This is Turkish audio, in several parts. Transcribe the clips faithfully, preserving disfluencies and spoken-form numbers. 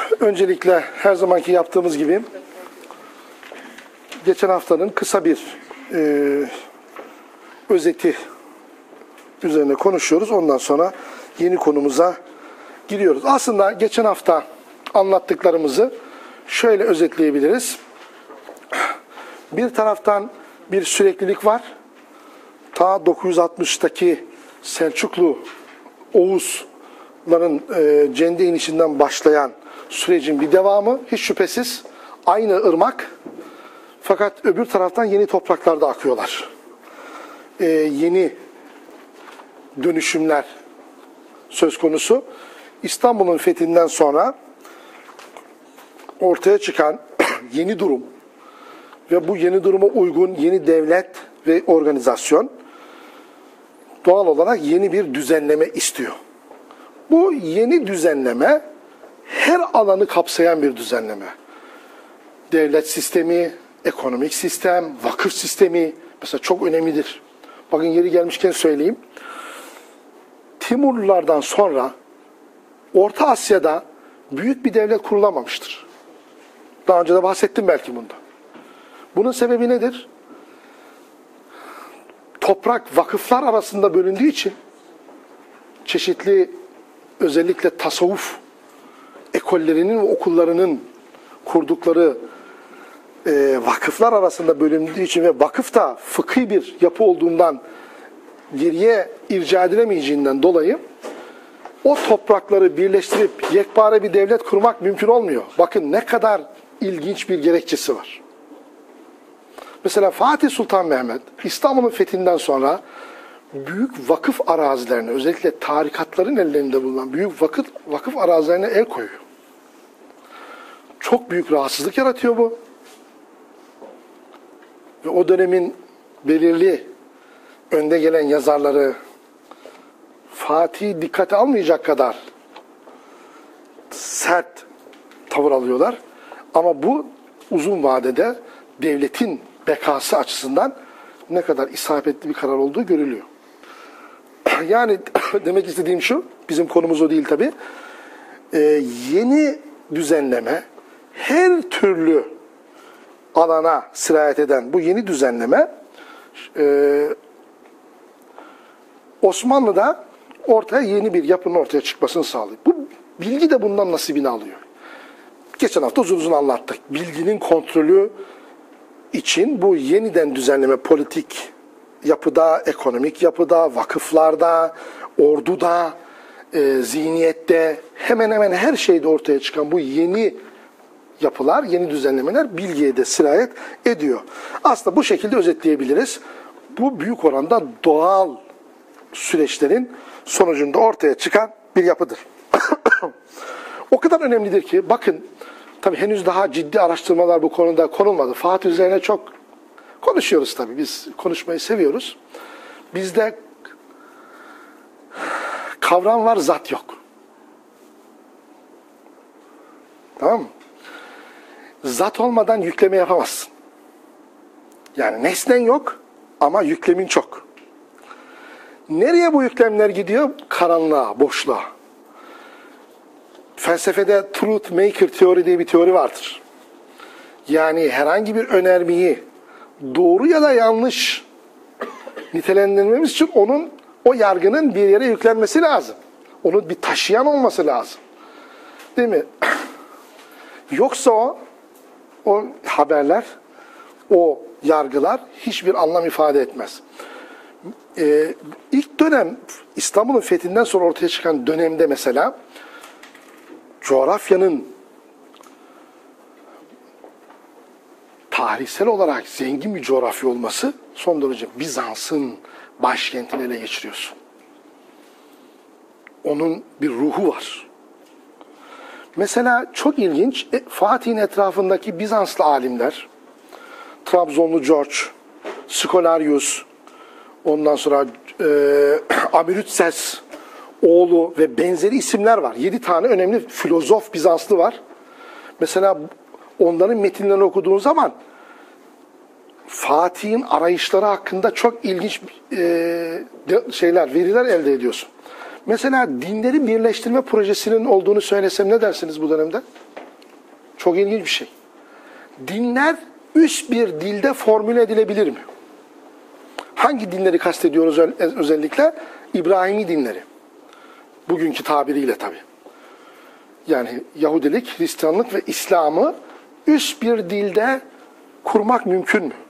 Öncelikle her zamanki yaptığımız gibi geçen haftanın kısa bir e, özeti üzerine konuşuyoruz. Ondan sonra yeni konumuza giriyoruz. Aslında geçen hafta anlattıklarımızı şöyle özetleyebiliriz. Bir taraftan bir süreklilik var. Ta dokuz yüz altmıştaki Selçuklu Oğuzların e, Cende inişinden başlayan sürecin bir devamı, hiç şüphesiz aynı ırmak, fakat öbür taraftan yeni topraklarda akıyorlar. Ee, yeni dönüşümler söz konusu. İstanbul'un fethinden sonra ortaya çıkan yeni durum ve bu yeni duruma uygun yeni devlet ve organizasyon doğal olarak yeni bir düzenleme istiyor. Bu yeni düzenleme her alanı kapsayan bir düzenleme. Devlet sistemi, ekonomik sistem, vakıf sistemi mesela çok önemlidir. Bakın yeri gelmişken söyleyeyim. Timurlulardan sonra Orta Asya'da büyük bir devlet kurulamamıştır. Daha önce de bahsettim belki bunda. Bunun sebebi nedir? Toprak vakıflar arasında bölündüğü için çeşitli özellikle tasavvuf ekollerinin ve okullarının kurdukları e, vakıflar arasında bölündüğü için ve vakıf da fıkhi bir yapı olduğundan geriye irca edilemeyeceğinden dolayı o toprakları birleştirip yekpare bir devlet kurmak mümkün olmuyor. Bakın ne kadar ilginç bir gerekçesi var. Mesela Fatih Sultan Mehmet İstanbul'un fethinden sonra büyük vakıf arazilerine, özellikle tarikatların ellerinde bulunan büyük vakıf, vakıf arazilerine el koyuyor. Çok büyük rahatsızlık yaratıyor bu. Ve o dönemin belirli önde gelen yazarları Fatih'i dikkate almayacak kadar sert tavır alıyorlar. Ama bu uzun vadede devletin bekası açısından ne kadar isabetli bir karar olduğu görülüyor. Yani demek istediğim şu, bizim konumuz o değil tabii. Ee, yeni düzenleme her türlü alana sirayet eden bu yeni düzenleme e, Osmanlı'da ortaya yeni bir yapının ortaya çıkmasını sağlıyor. Bu bilgi de bundan nasibini alıyor. Geçen hafta uzun uzun anlattık. Bilginin kontrolü için bu yeniden düzenleme politik yapıda, ekonomik yapıda, vakıflarda, orduda, e, zihniyette, hemen hemen her şeyde ortaya çıkan bu yeni yapılar, yeni düzenlemeler bilgiye de sirayet ediyor. Aslında bu şekilde özetleyebiliriz. Bu büyük oranda doğal süreçlerin sonucunda ortaya çıkan bir yapıdır. O kadar önemlidir ki, bakın, tabii henüz daha ciddi araştırmalar bu konuda konulmadı. Fatih üzerine çok konuşuyoruz tabii. Biz konuşmayı seviyoruz. Bizde kavram var, zat yok. Tamam mı? Zat olmadan yükleme yapamazsın. Yani nesnen yok ama yüklemin çok. Nereye bu yüklemler gidiyor? Karanlığa, boşluğa. Felsefede truth maker teori diye bir teori vardır. Yani herhangi bir önermeyi doğru ya da yanlış nitelendirmemiz için onun, o yargının bir yere yüklenmesi lazım. Onun bir taşıyan olması lazım. Değil mi? Yoksa o, o haberler, o yargılar hiçbir anlam ifade etmez. Ee, ilk dönem İstanbul'un fethinden sonra ortaya çıkan dönemde mesela coğrafyanın tarihsel olarak zengin bir coğrafya olması son derece Bizans'ın başkentini ele geçiriyorsun. Onun bir ruhu var. Mesela çok ilginç, Fatih'in etrafındaki Bizanslı alimler, Trabzonlu George, Skolarius, ondan sonra e, Amyrtses oğlu ve benzeri isimler var. Yedi tane önemli filozof Bizanslı var. Mesela onların metinlerini okuduğun zaman Fatih'in arayışları hakkında çok ilginç e, şeyler, veriler elde ediyorsun. Mesela dinleri birleştirme projesinin olduğunu söylesem ne dersiniz bu dönemde? Çok ilginç bir şey. Dinler üst bir dilde formüle edilebilir mi? Hangi dinleri kastediyoruz özellikle? İbrahimi dinleri. Bugünkü tabiriyle tabii. Yani Yahudilik, Hristiyanlık ve İslam'ı üst bir dilde kurmak mümkün mü?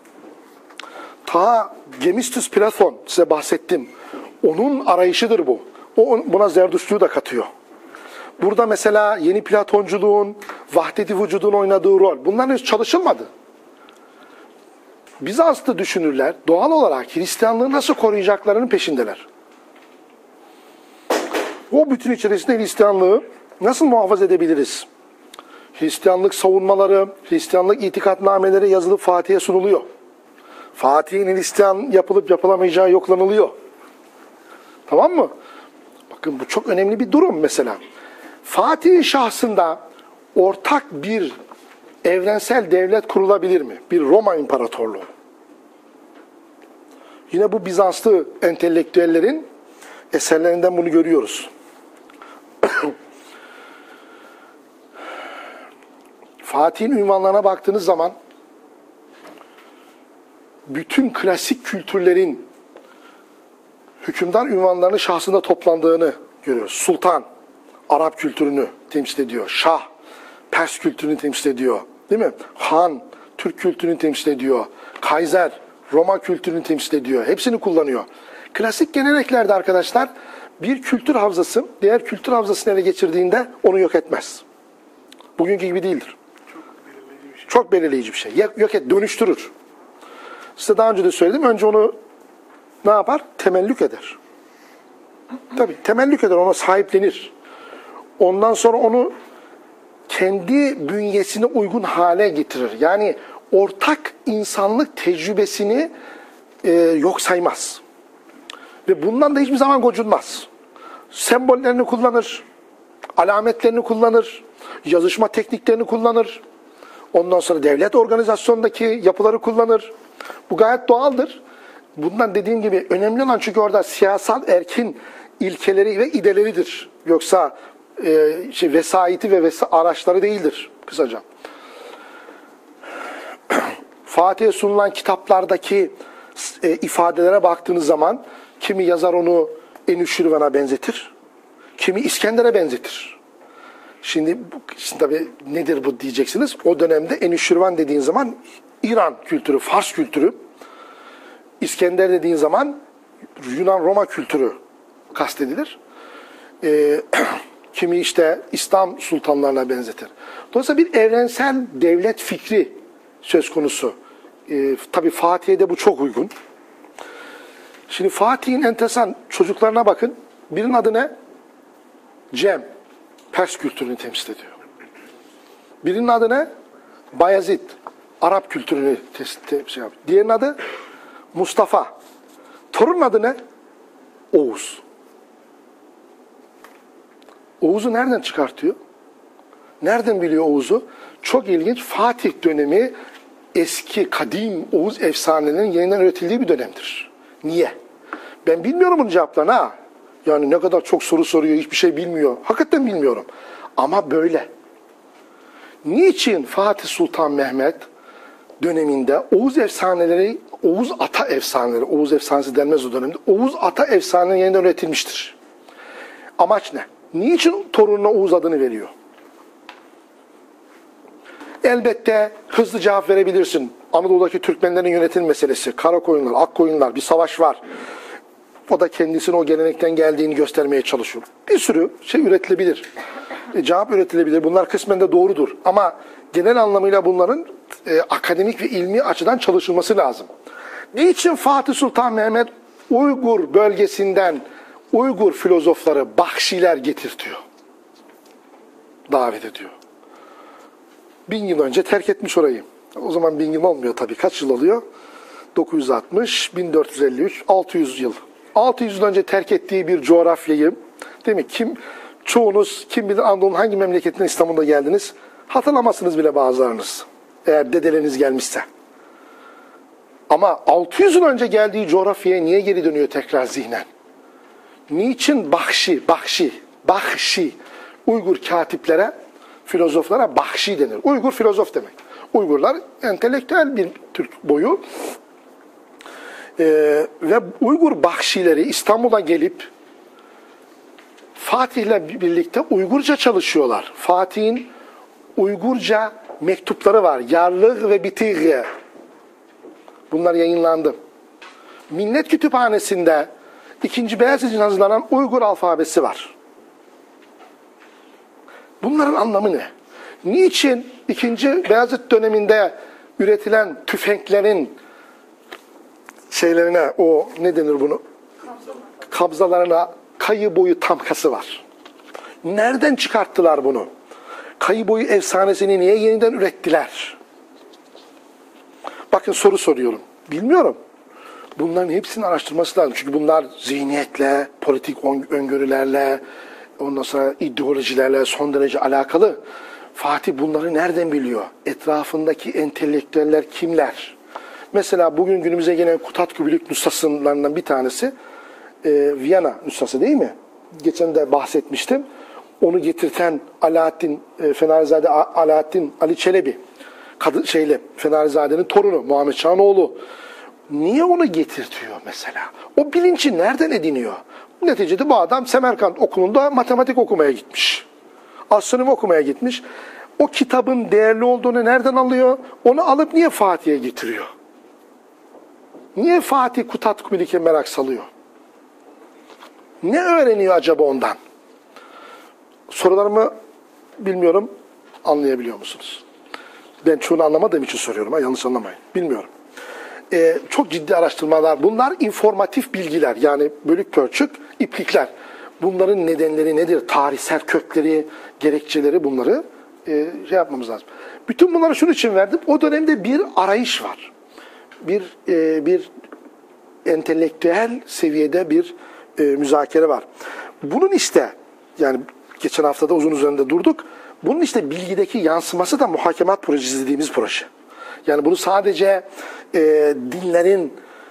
Ta Gemistus Platon size bahsettim. Onun arayışıdır bu. O buna Zerdüştlüğü de katıyor. Burada mesela yeni Platonculuğun, vahdet-i vücudun oynadığı rol. Bunların hiç çalışılmadı. Bizanslı düşünürler doğal olarak Hristiyanlığı nasıl koruyacaklarının peşindeler. O bütün içerisinde Hristiyanlığı nasıl muhafaza edebiliriz? Hristiyanlık savunmaları, Hristiyanlık itikadnameleri yazılıp Fatih'e sunuluyor. Fatih'in Hristiyan yapılıp yapılamayacağı yoklanılıyor. Tamam mı? Bakın bu çok önemli bir durum mesela. Fatih'in şahsında ortak bir evrensel devlet kurulabilir mi? Bir Roma İmparatorluğu. Yine bu Bizanslı entelektüellerin eserlerinden bunu görüyoruz. Fatih'in ünvanlarına baktığınız zaman bütün klasik kültürlerin hükümdar ünvanlarının şahsında toplandığını görüyoruz. Sultan, Arap kültürünü temsil ediyor. Şah, Pers kültürünü temsil ediyor. Değil mi? Han, Türk kültürünü temsil ediyor. Kaiser, Roma kültürünü temsil ediyor. Hepsini kullanıyor. Klasik geleneklerde arkadaşlar bir kültür havzası diğer kültür havzasını ele geçirdiğinde onu yok etmez. Bugünkü gibi değildir. Çok belirleyici bir şey. Yok et, dönüştürür. Size daha önce de söyledim. Önce onu ne yapar? Temellük eder. Tabii temellük eder, ona sahiplenir. Ondan sonra onu kendi bünyesine uygun hale getirir. Yani ortak insanlık tecrübesini e, yok saymaz. Ve bundan da hiçbir zaman gocunmaz. Sembollerini kullanır, alametlerini kullanır, yazışma tekniklerini kullanır. Ondan sonra devlet organizasyonundaki yapıları kullanır. Bu gayet doğaldır. Bundan dediğim gibi önemli olan çünkü orada siyasal erkin ilkeleri ve ideleridir. Yoksa e, şey, vesayeti ve vesa araçları değildir kısaca. Fatih'e sunulan kitaplardaki e, ifadelere baktığınız zaman kimi yazar onu Enüşşirvan'a benzetir, kimi İskender'e benzetir. Şimdi, şimdi tabii nedir bu diyeceksiniz. O dönemde Enüşşirvan dediğin zaman İran kültürü, Fars kültürü, İskender dediğin zaman Yunan-Roma kültürü kastedilir. Ee, kimi işte İslam sultanlarına benzetir. Dolayısıyla bir evrensel devlet fikri söz konusu. Ee, tabii Fatih'e de bu çok uygun. Şimdi Fatih'in enteresan çocuklarına bakın. Birinin adı ne? Cem. Pers kültürünü temsil ediyor. Birinin adı ne? Bayezid. Arap kültürünü temsil ediyor. Diğerinin adı Mustafa. Torunun adı ne? Oğuz. Oğuz'u nereden çıkartıyor? Nereden biliyor Oğuz'u? Çok ilginç. Fatih dönemi eski, kadim Oğuz efsanelerinin yeniden üretildiği bir dönemdir. Niye? Ben bilmiyorum bunun cevaplarını ha. Yani ne kadar çok soru soruyor, hiçbir şey bilmiyor. Hakikaten bilmiyorum. Ama böyle. Niçin Fatih Sultan Mehmet döneminde Oğuz efsaneleri, Oğuz ata efsaneleri, Oğuz efsanesi denmez o dönemde, Oğuz ata efsaneleri yeniden üretilmiştir? Amaç ne? Niçin torununa Oğuz adını veriyor? Elbette hızlı cevap verebilirsin. Anadolu'daki Türkmenlerin yönetim meselesi, Karakoyunlar, Akkoyunlar, bir savaş var. O da kendisinin o gelenekten geldiğini göstermeye çalışıyor. Bir sürü şey üretilebilir. E, cevap üretilebilir. Bunlar kısmen de doğrudur. Ama genel anlamıyla bunların e, akademik ve ilmi açıdan çalışılması lazım. Niçin Fatih Sultan Mehmet Uygur bölgesinden Uygur filozofları, Bakşiler getirtiyor? Davet ediyor. Bin yıl önce terk etmiş orayı. O zaman bin yıl olmuyor tabii. Kaç yıl oluyor? dokuz yüz altmış, bin dört yüz elli üç, altı yüz yıl. altı yüz yıl önce terk ettiği bir coğrafyayı, değil mi? Kim, çoğunuz kim bilir Anadolu'nun hangi memleketinden İstanbul'da geldiniz? Hatırlamazsınız bile bazılarınız. Eğer dedeleriniz gelmişse. Ama altı yüz yıl önce geldiği coğrafyaya niye geri dönüyor tekrar zihnen? Niçin Bakşi, Bakşi, Bakşi Uygur katiplere filozoflara Bahşi denir. Uygur filozof demek. Uygurlar entelektüel bir Türk boyu. Ee, ve Uygur Bahşileri İstanbul'a gelip Fatih'le birlikte Uygurca çalışıyorlar. Fatih'in Uygurca mektupları var. Yarlık ve Bitigye. Bunlar yayınlandı. Millet Kütüphanesi'nde ikinci Beyazıt için hazırlanan Uygur alfabesi var. Bunların anlamı ne? Niçin ikinci Beyazıt döneminde üretilen tüfeklerin şeylerine, o ne denir bunu? Kabzalarına kayı boyu tamkası var. Nereden çıkarttılar bunu? Kayı boyu efsanesini niye yeniden ürettiler? Bakın soru soruyorum. Bilmiyorum. Bunların hepsini araştırması lazım. Çünkü bunlar zihniyetle, politik öngörülerle, ondan sonra ideolojilerle son derece alakalı. Fatih bunları nereden biliyor? Etrafındaki entelektüeller kimler? Mesela bugün günümüze gelen Kutat-Kübülük nüshaslarından bir tanesi e, Viyana nüshası değil mi? Geçen de bahsetmiştim. Onu getirten Alaaddin, e, Fenerizade Alaaddin Ali Çelebi, Kadı, şeyle, Fenerizade'nin torunu Muhammed Şah'ın niye onu getirtiyor mesela? O bilinci nereden ediniyor? Neticede bu adam Semerkant okulunda matematik okumaya gitmiş. Astronomi okumaya gitmiş. O kitabın değerli olduğunu nereden alıyor? Onu alıp niye Fatih'e getiriyor? Niye Fatih Kutat-Kübülük'e merak salıyor? Ne öğreniyor acaba ondan? Sorularımı bilmiyorum, anlayabiliyor musunuz? Ben çoğunu anlamadığım için soruyorum, ha, yanlış anlamayın. Bilmiyorum. Ee, çok ciddi araştırmalar, bunlar informatif bilgiler, yani bölük pörçük iplikler. Bunların nedenleri nedir? Tarihsel kökleri, gerekçeleri, bunları e, şey yapmamız lazım. Bütün bunları şunun için verdim. O dönemde bir arayış var. Bir e, bir entelektüel seviyede bir e, müzakere var. Bunun işte, yani geçen haftada uzun üzerinde durduk. Bunun işte bilgideki yansıması da muhakemat projesi dediğimiz proje. Yani bunu sadece e, dinlerin,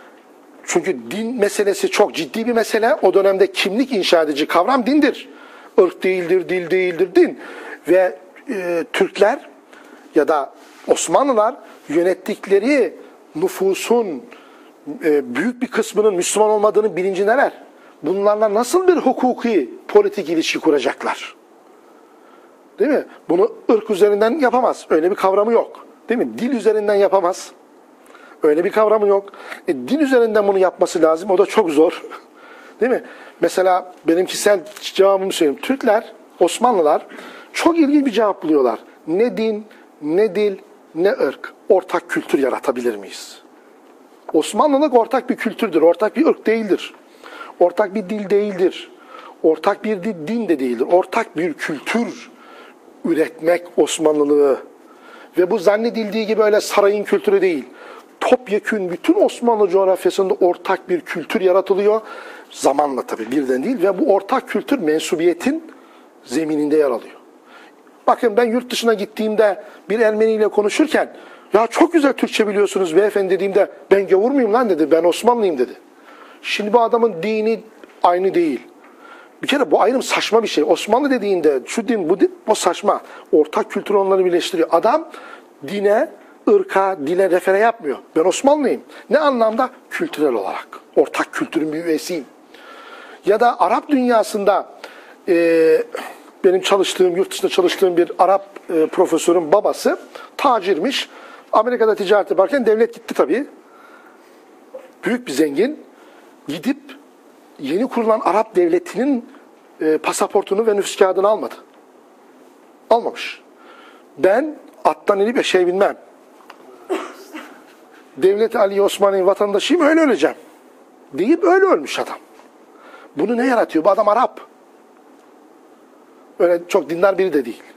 çünkü din meselesi çok ciddi bir mesele. O dönemde kimlik inşa edici kavram dindir. Irk değildir, dil değildir, din. Ve e, Türkler ya da Osmanlılar yönettikleri nüfusun e, büyük bir kısmının Müslüman olmadığını bilincindeler. Bunlarla nasıl bir hukuki, politik ilişki kuracaklar? Değil mi? Bunu ırk üzerinden yapamaz. Öyle bir kavramı yok. Değil mi? Dil üzerinden yapamaz. Öyle bir kavramı yok. E, din üzerinden bunu yapması lazım. O da çok zor. Değil mi? Mesela benim kişisel cevabımı söyleyeyim. Türkler, Osmanlılar çok ilginç bir cevap buluyorlar. Ne din, ne dil, ne ırk. Ortak kültür yaratabilir miyiz? Osmanlılık ortak bir kültürdür. Ortak bir ırk değildir. Ortak bir dil değildir. Ortak bir din de değildir. Ortak bir kültür üretmek Osmanlılığı. Ve bu zannedildiği gibi öyle sarayın kültürü değil. Topyekün bütün Osmanlı coğrafyasında ortak bir kültür yaratılıyor. Zamanla tabii, birden değil. Ve bu ortak kültür mensubiyetin zemininde yer alıyor. Bakın ben yurt dışına gittiğimde bir Ermeni ile konuşurken, ya çok güzel Türkçe biliyorsunuz beyefendi dediğimde, ben gavur muyum lan dedi, ben Osmanlıyım dedi. Şimdi bu adamın dini aynı değil. Bir kere bu ayrım saçma bir şey. Osmanlı dediğinde şu din, bu din, o saçma. Ortak kültür onları birleştiriyor. Adam dine, ırka, dile refere yapmıyor. Ben Osmanlıyım. Ne anlamda? Kültürel olarak. Ortak kültürün bir üyesiyim. Ya da Arap dünyasında e, benim çalıştığım, yurt dışında çalıştığım bir Arap e, profesörün babası tacirmiş. Amerika'da ticaret yaparken devlet gitti tabii. Büyük bir zengin. Gidip yeni kurulan Arap devletinin e, pasaportunu ve nüfus kağıdını almadı. Almamış. Ben attan inip eşeği bilmem. Devlet-i Ali Osmanlı vatandaşıyım, öyle öleceğim. Deyip öyle ölmüş adam. Bunu ne yaratıyor? Bu adam Arap. Öyle çok dindar biri de değil.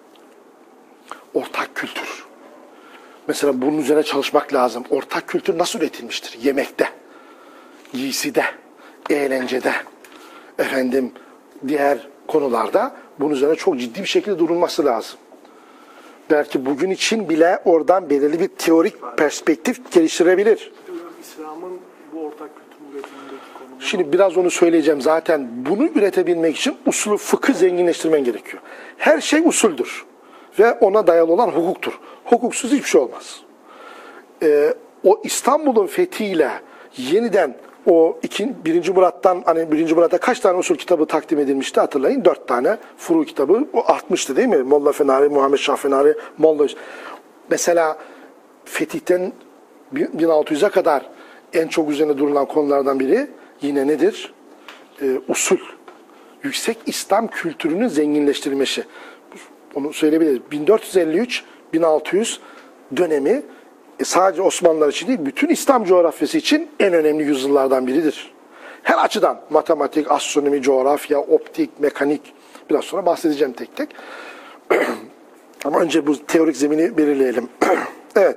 Ortak kültür. Mesela bunun üzerine çalışmak lazım. Ortak kültür nasıl üretilmiştir? Yemekte, giyside, eğlencede, efendim diğer konularda bunun üzerine çok ciddi bir şekilde durulması lazım. Belki bugün için bile oradan belirli bir teorik perspektif geliştirebilir. İslam'ın bu ortak kültür üretimindeki konumu. Şimdi biraz onu söyleyeceğim. Zaten bunu üretebilmek için usulü, fıkı zenginleştirmen gerekiyor. Her şey usuldür. ve ona dayalı olan hukuktur. Hukuksuz hiçbir şey olmaz. Ee, o İstanbul'un fethiyle yeniden o iki, birinci Murat'tan hani birinci Murat'a kaç tane usul kitabı takdim edilmişti hatırlayın. Dört tane furu kitabı o artmıştı değil mi? Molla Fenari, Muhammed Şah Fenari, Molla. Mesela fetihten bin altı yüze kadar en çok üzerine durulan konulardan biri yine nedir? Ee, usul. Yüksek İslam kültürünün zenginleştirilmesi. Onu söyleyebiliriz. bin dört yüz elli üç bin altı yüz dönemi e sadece Osmanlılar için değil, bütün İslam coğrafyası için en önemli yüzyıllardan biridir. Her açıdan matematik, astronomi, coğrafya, optik, mekanik, biraz sonra bahsedeceğim tek tek. Ama önce bu teorik zemini belirleyelim. Evet.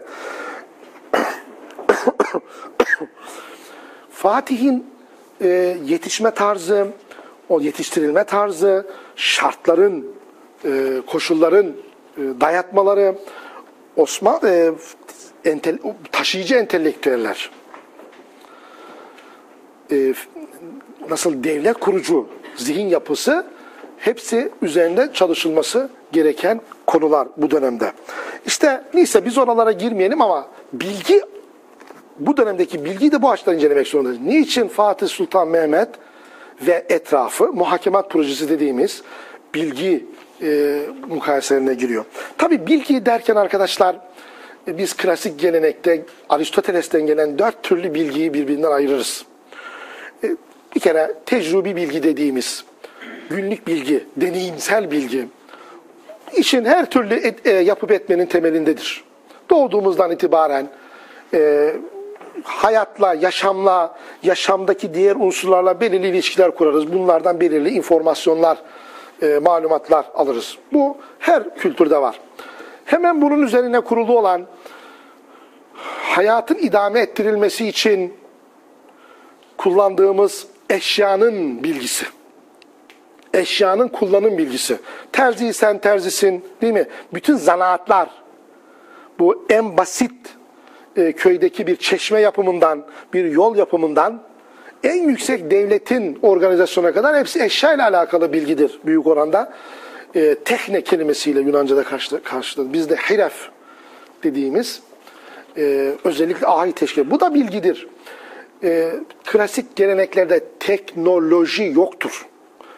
Fatih'in e, yetişme tarzı, o yetiştirilme tarzı, şartların, e, koşulların e, dayatmaları, Osman e, entel, taşıyıcı entelektüeller, e, nasıl devlet kurucu zihin yapısı, hepsi üzerinde çalışılması gereken konular bu dönemde. İşte neyse biz oralara girmeyelim ama bilgi, bu dönemdeki bilgiyi de bu açıdan incelemek zorundayız. Niçin Fatih Sultan Mehmet ve etrafı muhakemat projesi dediğimiz bilgi e, mukayeselerine giriyor? Tabii bilgi derken arkadaşlar e, biz klasik gelenekte Aristoteles'ten gelen dört türlü bilgiyi birbirinden ayırırız. E, bir kere tecrübi bilgi dediğimiz günlük bilgi, deneyimsel bilgi, işin her türlü et, e, yapıp etmenin temelindedir. Doğduğumuzdan itibaren e, hayatla, yaşamla, yaşamdaki diğer unsurlarla belirli ilişkiler kurarız. Bunlardan belirli informasyonlar, e, malumatlar alırız. Bu her kültürde var. Hemen bunun üzerine kurulu olan hayatın idame ettirilmesi için kullandığımız eşyanın bilgisi. Eşyanın kullanım bilgisi. Terziysen terzisin, değil mi? Bütün zanaatlar, bu en basit e, köydeki bir çeşme yapımından, bir yol yapımından, en yüksek devletin organizasyona kadar hepsi eşyayla alakalı bilgidir büyük oranda. E, tekne kelimesiyle Yunanca'da karşıladı. Bizde hiref dediğimiz e, özellikle ahi teşkil. Bu da bilgidir. E, klasik geleneklerde teknoloji yoktur.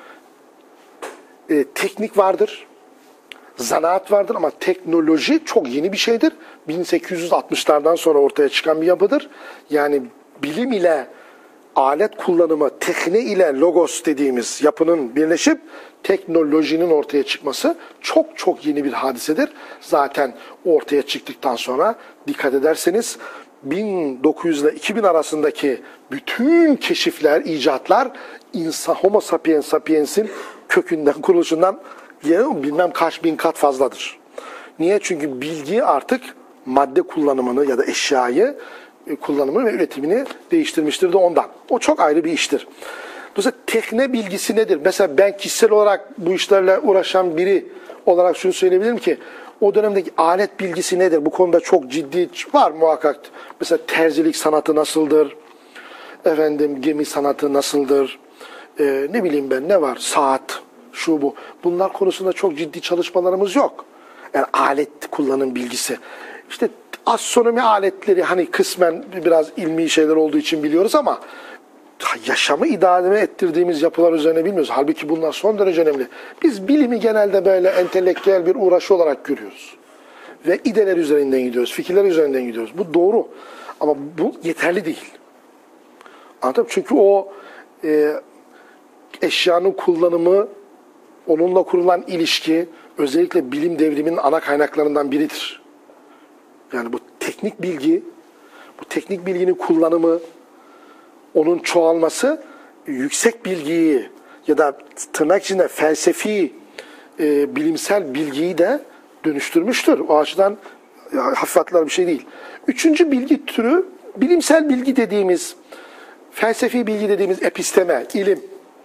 E, teknik vardır, zanaat vardır ama teknoloji çok yeni bir şeydir. bin sekiz yüz altmışlardan sonra ortaya çıkan bir yapıdır. Yani bilim ile alet kullanımı, tekne ile logos dediğimiz yapının birleşip teknolojinin ortaya çıkması çok çok yeni bir hadisedir. Zaten ortaya çıktıktan sonra dikkat ederseniz bin dokuz yüz ile iki bin arasındaki bütün keşifler, icatlar insan, Homo sapiens sapiens'in kökünden, kuruluşundan bilmem kaç bin kat fazladır. Niye? Çünkü bilgi artık madde kullanımını ya da eşyayı kullanımını ve üretimini değiştirmiştir de ondan. O çok ayrı bir iştir. Dolayısıyla tekne bilgisi nedir? Mesela ben kişisel olarak bu işlerle uğraşan biri olarak şunu söyleyebilirim ki o dönemdeki alet bilgisi nedir? Bu konuda çok ciddi var muhakkak. Mesela terzilik sanatı nasıldır? Efendim gemi sanatı nasıldır? Ee, ne bileyim ben ne var? Saat, şu bu. Bunlar konusunda çok ciddi çalışmalarımız yok. Yani alet kullanım bilgisi. İşte astronomi aletleri hani kısmen biraz ilmi şeyler olduğu için biliyoruz ama yaşamı idame ettirdiğimiz yapılar üzerine bilmiyoruz. Halbuki bunlar son derece önemli. Biz bilimi genelde böyle entelektüel bir uğraşı olarak görüyoruz. Ve ideler üzerinden gidiyoruz, fikirler üzerinden gidiyoruz. Bu doğru ama bu yeterli değil. Anladın mı? Çünkü o e, eşyanın kullanımı, onunla kurulan ilişki özellikle bilim devriminin ana kaynaklarından biridir. Yani bu teknik bilgi, bu teknik bilginin kullanımı, onun çoğalması yüksek bilgiyi ya da tırnak içinde felsefi, e, bilimsel bilgiyi de dönüştürmüştür. O açıdan ya, hafif atılan bir şey değil. Üçüncü bilgi türü bilimsel bilgi dediğimiz, felsefi bilgi dediğimiz episteme, ilim.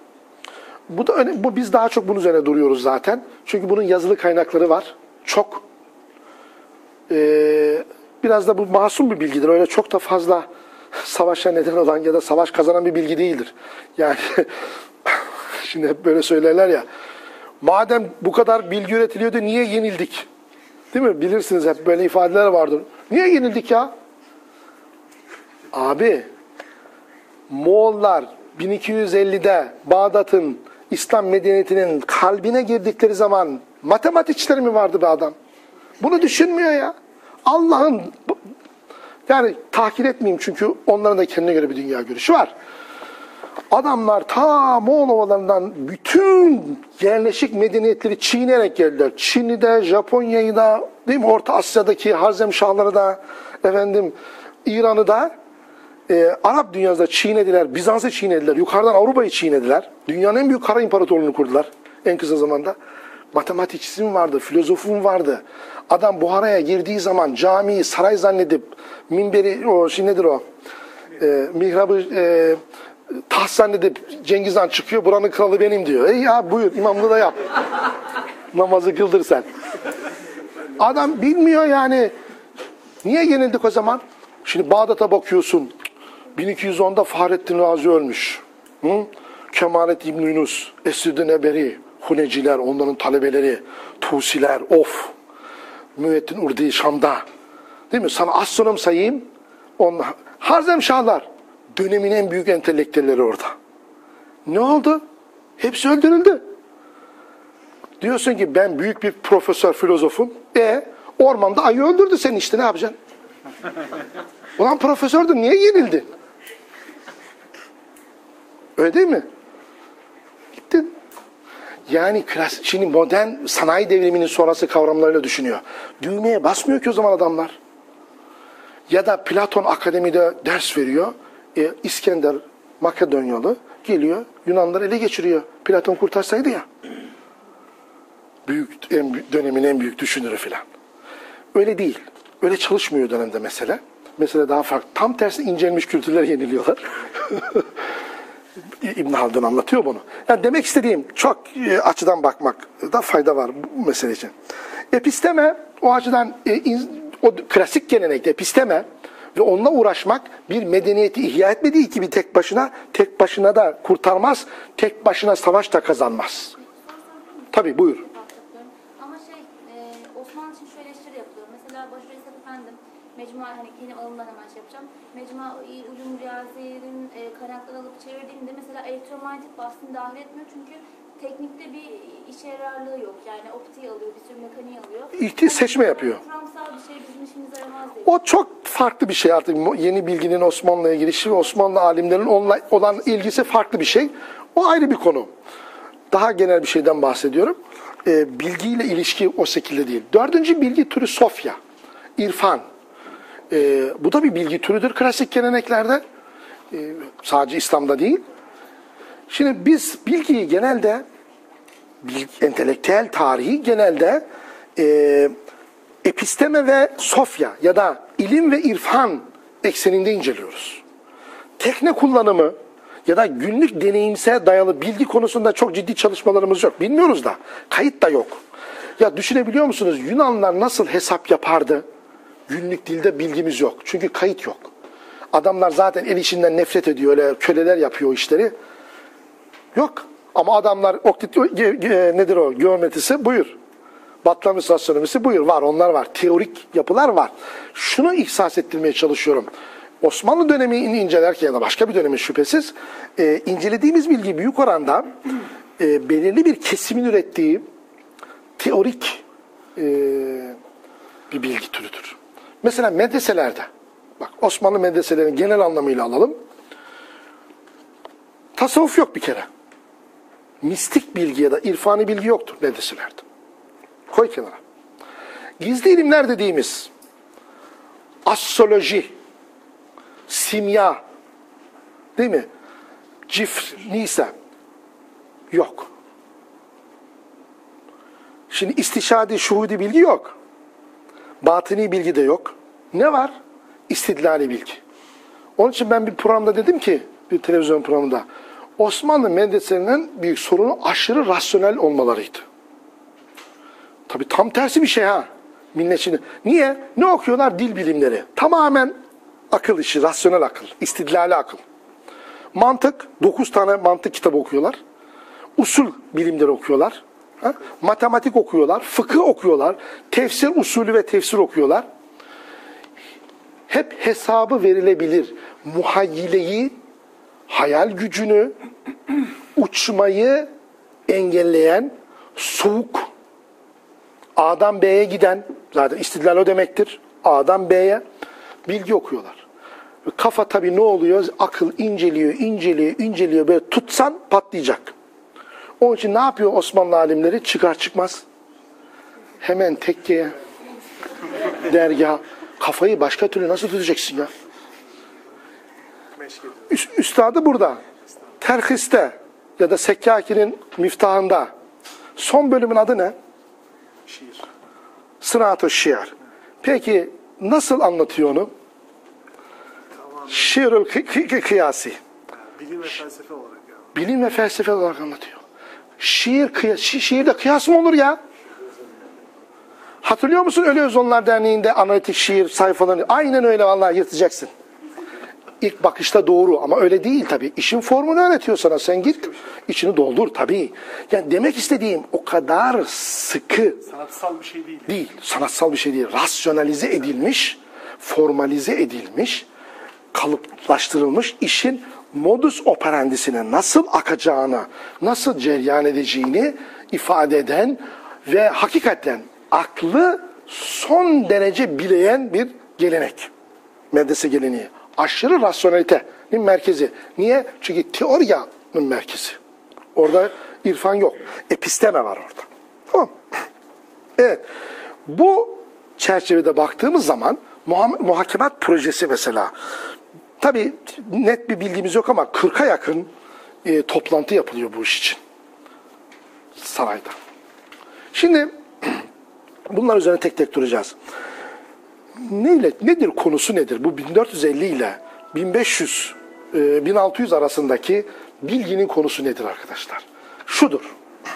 Bu da önemli. Bu biz daha çok bunun üzerine duruyoruz zaten. Çünkü bunun yazılı kaynakları var. Çok. Ee, biraz da bu masum bir bilgidir. Öyle çok da fazla savaşa neden olan ya da savaş kazanan bir bilgi değildir. Yani şimdi hep böyle söylerler ya. Madem bu kadar bilgi üretiliyordu niye yenildik? Değil mi? Bilirsiniz hep böyle ifadeler vardır. Niye yenildik ya? Abi, Moğollar bin iki yüz ellide Bağdat'ın, İslam medeniyetinin kalbine girdikleri zaman matematikçileri mi vardı be adam? Bunu düşünmüyor ya. Allah'ın, yani tahkir etmeyeyim çünkü onların da kendine göre bir dünya görüşü var. Adamlar ta Moğol ovalarından bütün yerleşik medeniyetleri çiğneyerek geldiler. Çin'i de, Japonya'yı da, değil mi? Orta Asya'daki Harzemşahları da, efendim İran'ı da, e, Arap dünyasında çiğnediler, Bizans'ı çiğnediler, yukarıdan Avrupa'yı çiğnediler. Dünyanın en büyük kara imparatorluğunu kurdular en kısa zamanda. Matematikçisi mi vardı, filozofu mu vardı? Adam Buhara'ya girdiği zaman camiyi saray zannedip, minberi, o şey nedir o, e, mihrabı, e, taht zannedip Cengiz Han çıkıyor, buranın kralı benim diyor. E ya buyur, imamlığı da yap. Namazı kıldır sen. Adam bilmiyor yani. Niye yenildik o zaman? Şimdi Bağdat'a bakıyorsun. bin iki yüz onda Fahrettin Razi ölmüş. Hı? Kemalettin İbn Yunus, Esid-i Neberi, Huneciler, onların talebeleri, Tusiler, of. Müeddin Urdi Şam'da. Değil mi? Sana astronom sayayım. Onlar. Harzemşahlar. Dönemin en büyük entelektüelleri orada. Ne oldu? Hepsi öldürüldü. Diyorsun ki ben büyük bir profesör, filozofum. E ormanda ayı öldürdü seni işte, ne yapacaksın? Ulan profesördün, niye yenildin? Öyle değil mi? Gittin. Yani klasik, şimdi modern sanayi devriminin sonrası kavramlarıyla düşünüyor. Düğmeye basmıyor ki o zaman adamlar. Ya da Platon akademide ders veriyor. E, İskender Makedonyalı geliyor, Yunanları ele geçiriyor. Platon kurtarsaydı ya. Büyük, en, dönemin en büyük düşünürü filan. Öyle değil. Öyle çalışmıyor dönemde mesele. Mesele daha farklı. Tam tersi incelmiş kültürler yeniliyorlar. İbn Haldun anlatıyor bunu. Yani demek istediğim, çok açıdan bakmakta fayda var bu mesele için. Episteme o açıdan e, in, o klasik gelenekte episteme ve onunla uğraşmak bir medeniyeti ihya etmediği gibi tek başına, tek başına da kurtarmaz, tek başına savaş da kazanmaz. Tabii buyur. Ama şey, e, Osmanlı için şu eleştiri yapılıyor. Mesela Başar İshak Efendim, Mecmua, hani kendi alanından hemen şey yapacağım. Mecmua-i Ulum Riyazi'nin e, kaynakları alıp çevirdiğinde mesela elektromanyetik basını dahil etmiyor çünkü teknikte bir işe yararlığı yok. Yani optiği alıyor, bir sürü mekaniği alıyor. İhti seçme yapıyor. Kuramsal bir şey bizim işimize yaramaz değil. O çok farklı bir şey artık. Yeni bilginin Osmanlı'ya girişi ve Osmanlı alimlerinin onunla olan ilgisi farklı bir şey. O ayrı bir konu. Daha genel bir şeyden bahsediyorum. Ee, bilgiyle ilişki o şekilde değil. Dördüncü bilgi türü Sofya, İrfan. Ee, bu da bir bilgi türüdür klasik geleneklerde. Ee, sadece İslam'da değil. Şimdi biz bilgiyi genelde, bilgi, entelektüel tarihi genelde e, episteme ve Sofya ya da ilim ve irfan ekseninde inceliyoruz. Tekne kullanımı ya da günlük deneyimsel dayalı bilgi konusunda çok ciddi çalışmalarımız yok. Bilmiyoruz da, kayıt da yok. Ya düşünebiliyor musunuz? Yunanlılar nasıl hesap yapardı? Günlük dilde bilgimiz yok. Çünkü kayıt yok. Adamlar zaten el işinden nefret ediyor. Öyle köleler yapıyor o işleri. Yok. Ama adamlar oktit nedir o? Geometrisi buyur. Batlamış astronomisi buyur. Var, onlar var. Teorik yapılar var. Şunu ihsas ettirmeye çalışıyorum. Osmanlı dönemini incelerken ya da başka bir dönemin şüphesiz e, incelediğimiz bilgi büyük oranda e, belirli bir kesimin ürettiği teorik e, bir bilgi türüdür. Mesela medreselerde, bak Osmanlı medreselerini genel anlamıyla alalım. Tasavvuf yok bir kere. Mistik bilgi ya da irfani bilgi yoktur medreselerde. Koy kenara. Gizli ilimler dediğimiz astroloji, simya, değil mi? Cifr, nisa yok. Şimdi istişadi, şuhudi bilgi yok. Batini bilgi de yok. Ne var? İstidlali bilgi. Onun için ben bir programda dedim ki, bir televizyon programında, Osmanlı medreselerinin büyük sorunu aşırı rasyonel olmalarıydı. Tabii tam tersi bir şey ha. Millet şimdi. Niye? Ne okuyorlar? Dil bilimleri. Tamamen akıl işi, rasyonel akıl, istidlali akıl. Mantık, dokuz tane mantık kitabı okuyorlar. Usul bilimleri okuyorlar. Ha? Matematik okuyorlar, fıkıh okuyorlar, tefsir usulü ve tefsir okuyorlar. Hep hesabı verilebilir. Muhayyileyi, hayal gücünü, uçmayı engelleyen, soğuk, A'dan B'ye giden, zaten istidlal o demektir, A'dan B'ye bilgi okuyorlar. Kafa tabii ne oluyor? Akıl inceliyor, inceliyor, inceliyor. Böyle tutsan patlayacak. Onun için ne yapıyor Osmanlı alimleri? Çıkar çıkmaz hemen tekkeye, dergaha. Kafayı başka türlü nasıl tutacaksın ya? Üst, üstadı burada. Terhiste ya da Sekkaki'nin miftahında. Son bölümün adı ne? Şiir. Sınaat-ı Şiir. Peki nasıl anlatıyor onu? Şiirül kıyasi. Bilim ve felsefe olarak yani. Bilim ve felsefe olarak anlatıyor. Şiir, kıyas, şi şiirde kıyas mı olur ya? Hatırlıyor musun Ölü Ozonlar Derneği'nde analitik şiir sayfalarını? Aynen öyle vallahi yırtacaksın. İlk bakışta doğru ama öyle değil tabii. İşin formunu öğretiyor sana. Sen git içini doldur tabii. Yani demek istediğim o kadar sıkı. Sanatsal bir şey değil. Değil. Sanatsal bir şey değil. Rasyonalize edilmiş, formalize edilmiş, kalıplaştırılmış işin modus operandisine nasıl akacağını, nasıl cereyan edeceğini ifade eden ve hakikaten aklı son derece bileyen bir gelenek. Medrese geleneği. Aşırı rasyonelitenin merkezi. Niye? Çünkü teoriyanın merkezi. Orada irfan yok. Episteme var orada. Tamam. Evet. Bu çerçevede baktığımız zaman muhakemat projesi mesela. Tabii net bir bilgimiz yok ama kırka yakın e, toplantı yapılıyor bu iş için. Sarayda. Şimdi bunlar üzerine tek tek duracağız. Neyle, nedir konusu nedir? Bu bin dört yüz elli ile bin beş yüz, e, bin altı yüz arasındaki bilginin konusu nedir arkadaşlar? Şudur.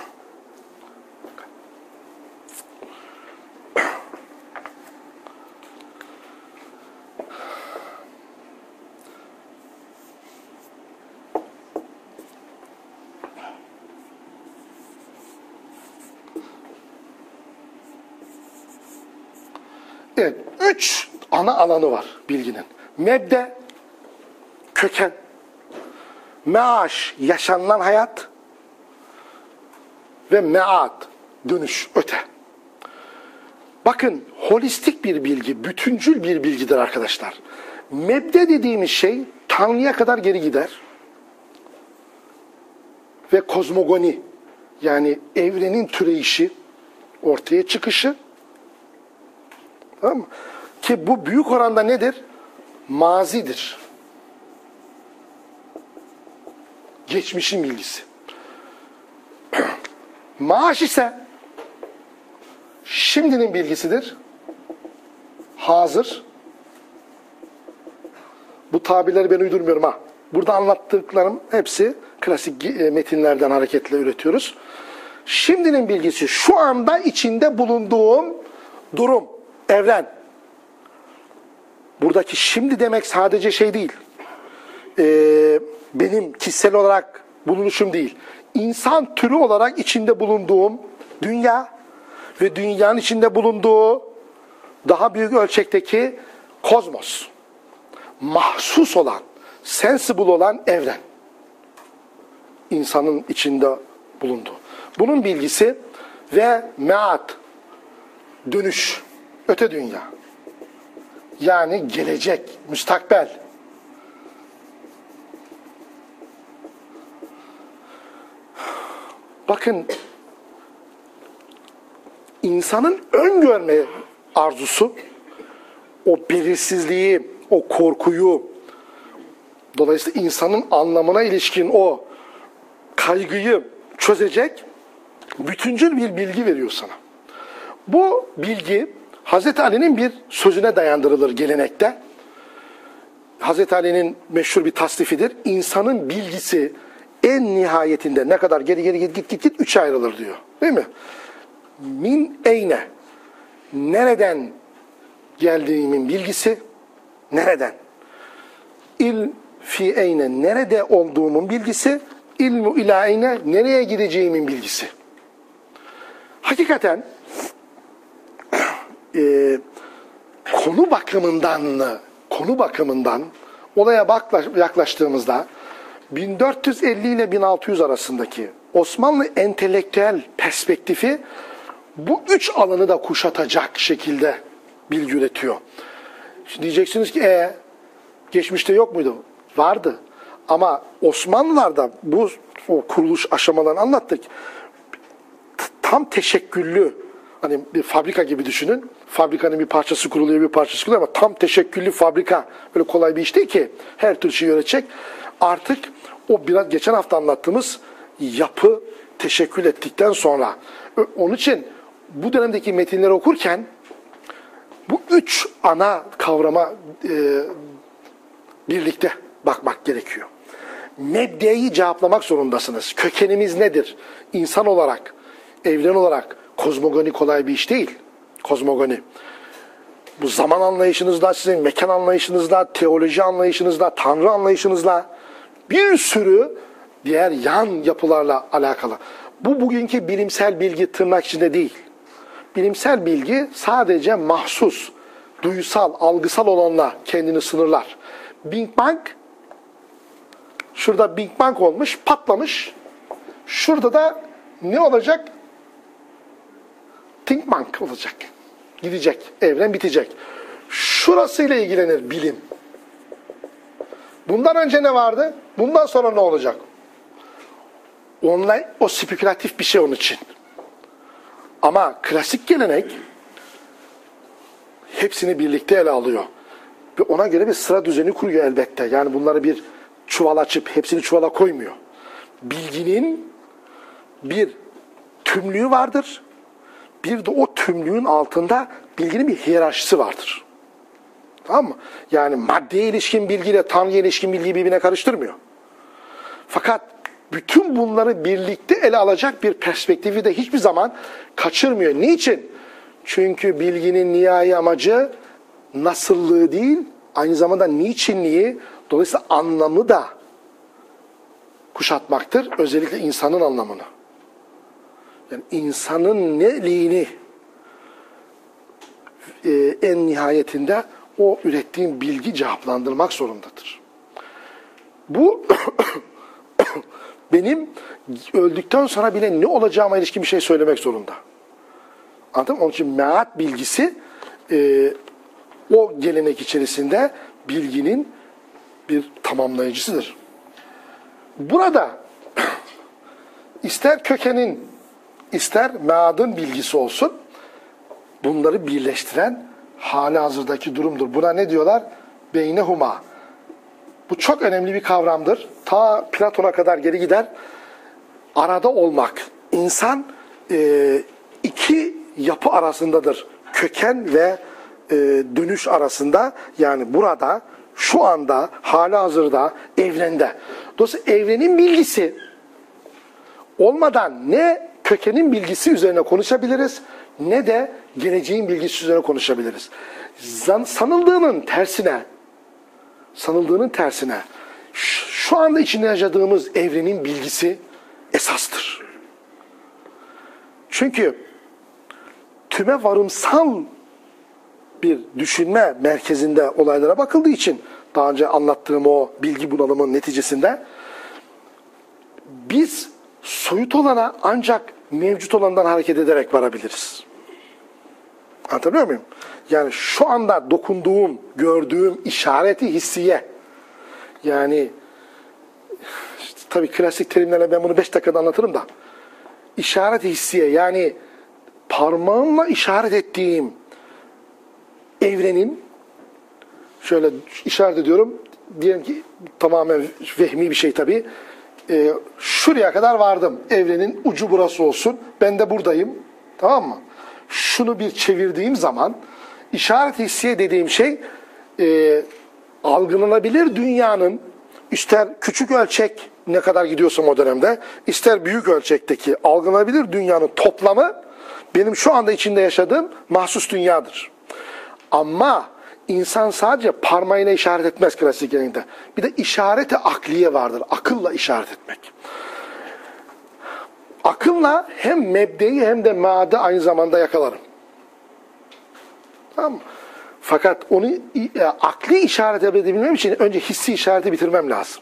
Evet, üç ana alanı var bilginin. Mebde, köken, meaş, yaşanılan hayat ve meat, dönüş, öte. Bakın, holistik bir bilgi, bütüncül bir bilgidir arkadaşlar. Mebde dediğimiz şey, Tanrı'ya kadar geri gider. Ve kozmogoni, yani evrenin türeyişi, ortaya çıkışı. Tamam mı? Ki bu büyük oranda nedir? Mazidir. Geçmişin bilgisi. Maaş ise şimdinin bilgisidir. Hazır. Bu tabirleri ben uydurmuyorum ha. Burada anlattıklarım hepsi klasik metinlerden hareketle üretiyoruz. Şimdinin bilgisi şu anda içinde bulunduğum durum. Evren. Buradaki şimdi demek sadece şey değil. Ee, benim kişisel olarak bulunuşum değil. İnsan türü olarak içinde bulunduğum dünya ve dünyanın içinde bulunduğu daha büyük ölçekteki kozmos. Mahsus olan, sensible olan evren. İnsanın içinde bulunduğu. Bunun bilgisi ve meat, dönüş. Öte dünya. Yani gelecek, müstakbel. Bakın, insanın öngörme arzusu, o belirsizliği, o korkuyu, dolayısıyla insanın anlamına ilişkin o kaygıyı çözecek bütüncül bir bilgi veriyor sana. Bu bilgi Hazreti Ali'nin bir sözüne dayandırılır gelenekte. Hazreti Ali'nin meşhur bir tasnifidir. İnsanın bilgisi en nihayetinde ne kadar geri geri git git git git üçe ayrılır diyor. Değil mi? Min eyne. Nereden geldiğimin bilgisi. Nereden? İl fi eyne. Nerede olduğumun bilgisi. İlmu ila eyne. Nereye gideceğimin bilgisi. Hakikaten e, konu bakımından konu bakımından olaya yaklaştığımızda bin dört yüz elli ile bin altı yüz arasındaki Osmanlı entelektüel perspektifi bu üç alanı da kuşatacak şekilde bilgi üretiyor. Şimdi diyeceksiniz ki e, geçmişte yok muydu? Vardı. Ama Osmanlılar'da bu o kuruluş aşamalarını anlattık. Tam teşekküllü, hani bir fabrika gibi düşünün. Fabrikanın bir parçası kuruluyor, bir parçası kuruluyor ama tam teşekküllü fabrika böyle kolay bir iş değil ki. Her tür şeyi öğretecek. Artık o biraz geçen hafta anlattığımız yapı teşekkül ettikten sonra. Onun için bu dönemdeki metinleri okurken bu üç ana kavrama e, birlikte bakmak gerekiyor. Mebdeyi cevaplamak zorundasınız. Kökenimiz nedir? İnsan olarak, evren olarak kozmogoni kolay bir iş değil. Kozmogoni. Bu zaman anlayışınızla, sizin mekan anlayışınızla, teoloji anlayışınızla, tanrı anlayışınızla bir sürü diğer yan yapılarla alakalı. Bu bugünkü bilimsel bilgi tırnak içinde değil. Bilimsel bilgi sadece mahsus, duysal, algısal olanla kendini sınırlar. Big Bang, şurada Big Bang olmuş, patlamış. Şurada da ne olacak? Think Bang olacak. Gidecek, evren bitecek. Şurasıyla ilgilenir bilim. Bundan önce ne vardı? Bundan sonra ne olacak? Online, o spekülatif bir şey onun için. Ama klasik gelenek hepsini birlikte ele alıyor. Ve ona göre bir sıra düzeni kuruyor elbette. Yani bunları bir çuvala açıp hepsini çuvala koymuyor. Bilginin bir tümlüğü vardır. Bir de o tümlüğün altında bilginin bir hiyerarşisi vardır. Tamam mı? Yani maddeye ilişkin bilgiyle Tanrı'ya ilişkin bilgiyi birbirine karıştırmıyor. Fakat bütün bunları birlikte ele alacak bir perspektifi de hiçbir zaman kaçırmıyor. Niçin? Çünkü bilginin nihai amacı nasıllığı değil, aynı zamanda niçinliği, dolayısıyla anlamı da kuşatmaktır. Özellikle insanın anlamını. Yani insanın neliğini e, en nihayetinde o ürettiğim bilgi cevaplandırmak zorundadır. Bu benim öldükten sonra bile ne olacağıma ilişkin bir şey söylemek zorunda. Anladın mı? Onun için meat bilgisi e, o gelenek içerisinde bilginin bir tamamlayıcısıdır. Burada ister kökenin, ister meadın bilgisi olsun, bunları birleştiren halihazırdaki durumdur. Buna ne diyorlar? Beynehuma. Bu çok önemli bir kavramdır. Ta Platon'a kadar geri gider. Arada olmak. İnsan e, iki yapı arasındadır. Köken ve e, dönüş arasında. Yani burada, şu anda, halihazırda, evrende. Dolayısıyla evrenin bilgisi olmadan ne kökenin bilgisi üzerine konuşabiliriz, ne de geleceğin bilgisi üzerine konuşabiliriz. Sanıldığının tersine, sanıldığının tersine, şu anda içinde yaşadığımız evrenin bilgisi esastır. Çünkü tüme varımsal bir düşünme merkezinde olaylara bakıldığı için, daha önce anlattığım o bilgi bunalımının neticesinde, biz soyut olana ancak mevcut olandan hareket ederek varabiliriz. Anlatabiliyor muyum? Yani şu anda dokunduğum, gördüğüm işareti hissiye, yani işte, tabii klasik terimlerle ben bunu beş dakikada anlatırım da, işaret hissiye, yani parmağımla işaret ettiğim evrenin, şöyle işaret ediyorum, diyelim ki tamamen vehmi bir şey tabii, e, şuraya kadar vardım, evrenin ucu burası olsun, ben de buradayım, tamam mı? Şunu bir çevirdiğim zaman, işaret hissiye dediğim şey, e, algılanabilir dünyanın, ister küçük ölçek ne kadar gidiyorsam o dönemde, ister büyük ölçekteki algılanabilir dünyanın toplamı, benim şu anda içinde yaşadığım mahsus dünyadır. Ama insan sadece parmağıyla işaret etmez klasik gelenekte. Bir de işareti akliye vardır. Akılla işaret etmek. akılla hem mebdeyi hem de maadı aynı zamanda yakalarım. Tamam mı? Fakat onu e, akli işaret edebilmem için önce hissi işareti bitirmem lazım.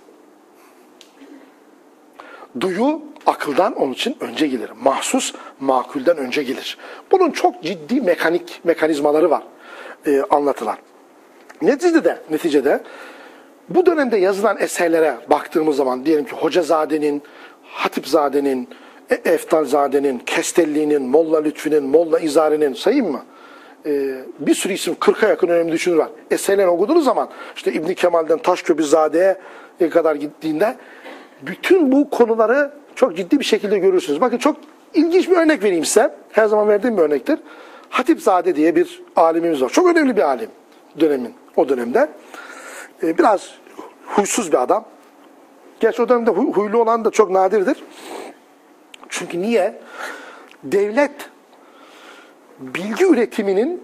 Duyu akıldan onun için önce gelir. Mahsus makulden önce gelir. Bunun çok ciddi mekanik mekanizmaları var e, anlatılan. Neticede, neticede bu dönemde yazılan eserlere baktığımız zaman diyelim ki Hocazade'nin, Hatipzade'nin, Eftalzade'nin, Kestelli'nin, Molla Lütfü'nün, Molla İzari'nin sayayım mı? Ee, bir sürü isim, kırka yakın önemli düşünür var. Eserlerini okuduğunuz zaman işte İbn Kemal'den Taşköprüzade'ye kadar gittiğinde bütün bu konuları çok ciddi bir şekilde görürsünüz. Bakın çok ilginç bir örnek vereyim size. Her zaman verdiğim bir örnektir. Hatipzade diye bir alimimiz var. Çok önemli bir alim dönemin, o dönemde. Ee, biraz huysuz bir adam. Gerçi o dönemde huy, huylu olan da çok nadirdir. Çünkü niye? Devlet bilgi üretiminin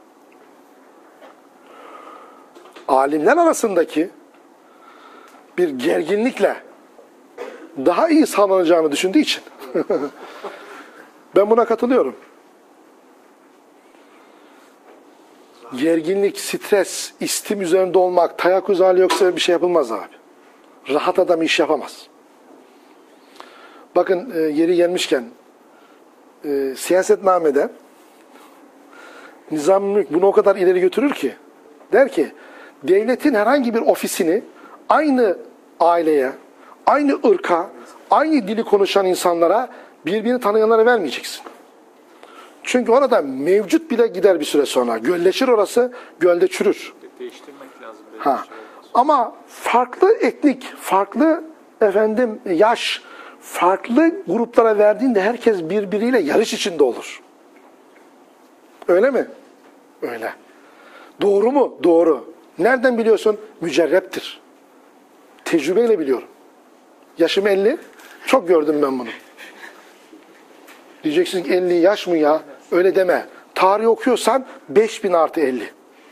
alimler arasındaki bir gerginlikle daha iyi sağlanacağını düşündüğü için ben buna katılıyorum. Gerginlik, stres, istim üzerinde olmak, tayakkuz hali yoksa bir şey yapılmaz abi. Rahat adam iş yapamaz. Bakın e, yeri gelmişken e, siyasetnamede Nizam-ı Mülk bunu o kadar ileri götürür ki der ki devletin herhangi bir ofisini aynı aileye, aynı ırka, aynı dili konuşan insanlara birbirini tanıyanlara vermeyeceksin. Çünkü orada mevcut bile gider bir süre sonra. Gölleşir orası, gölde çürür. Değiştirmek lazım. Ha. Ama farklı etnik, farklı efendim yaş, farklı gruplara verdiğinde herkes birbiriyle yarış içinde olur. Öyle mi? Öyle. Doğru mu? Doğru. Nereden biliyorsun? Mücerreptir. Tecrübeyle biliyorum. Yaşım elli. Çok gördüm ben bunu. Diyeceksin ki elli yaş mı ya? Öyle deme. Tarih okuyorsan beş bin artı elli.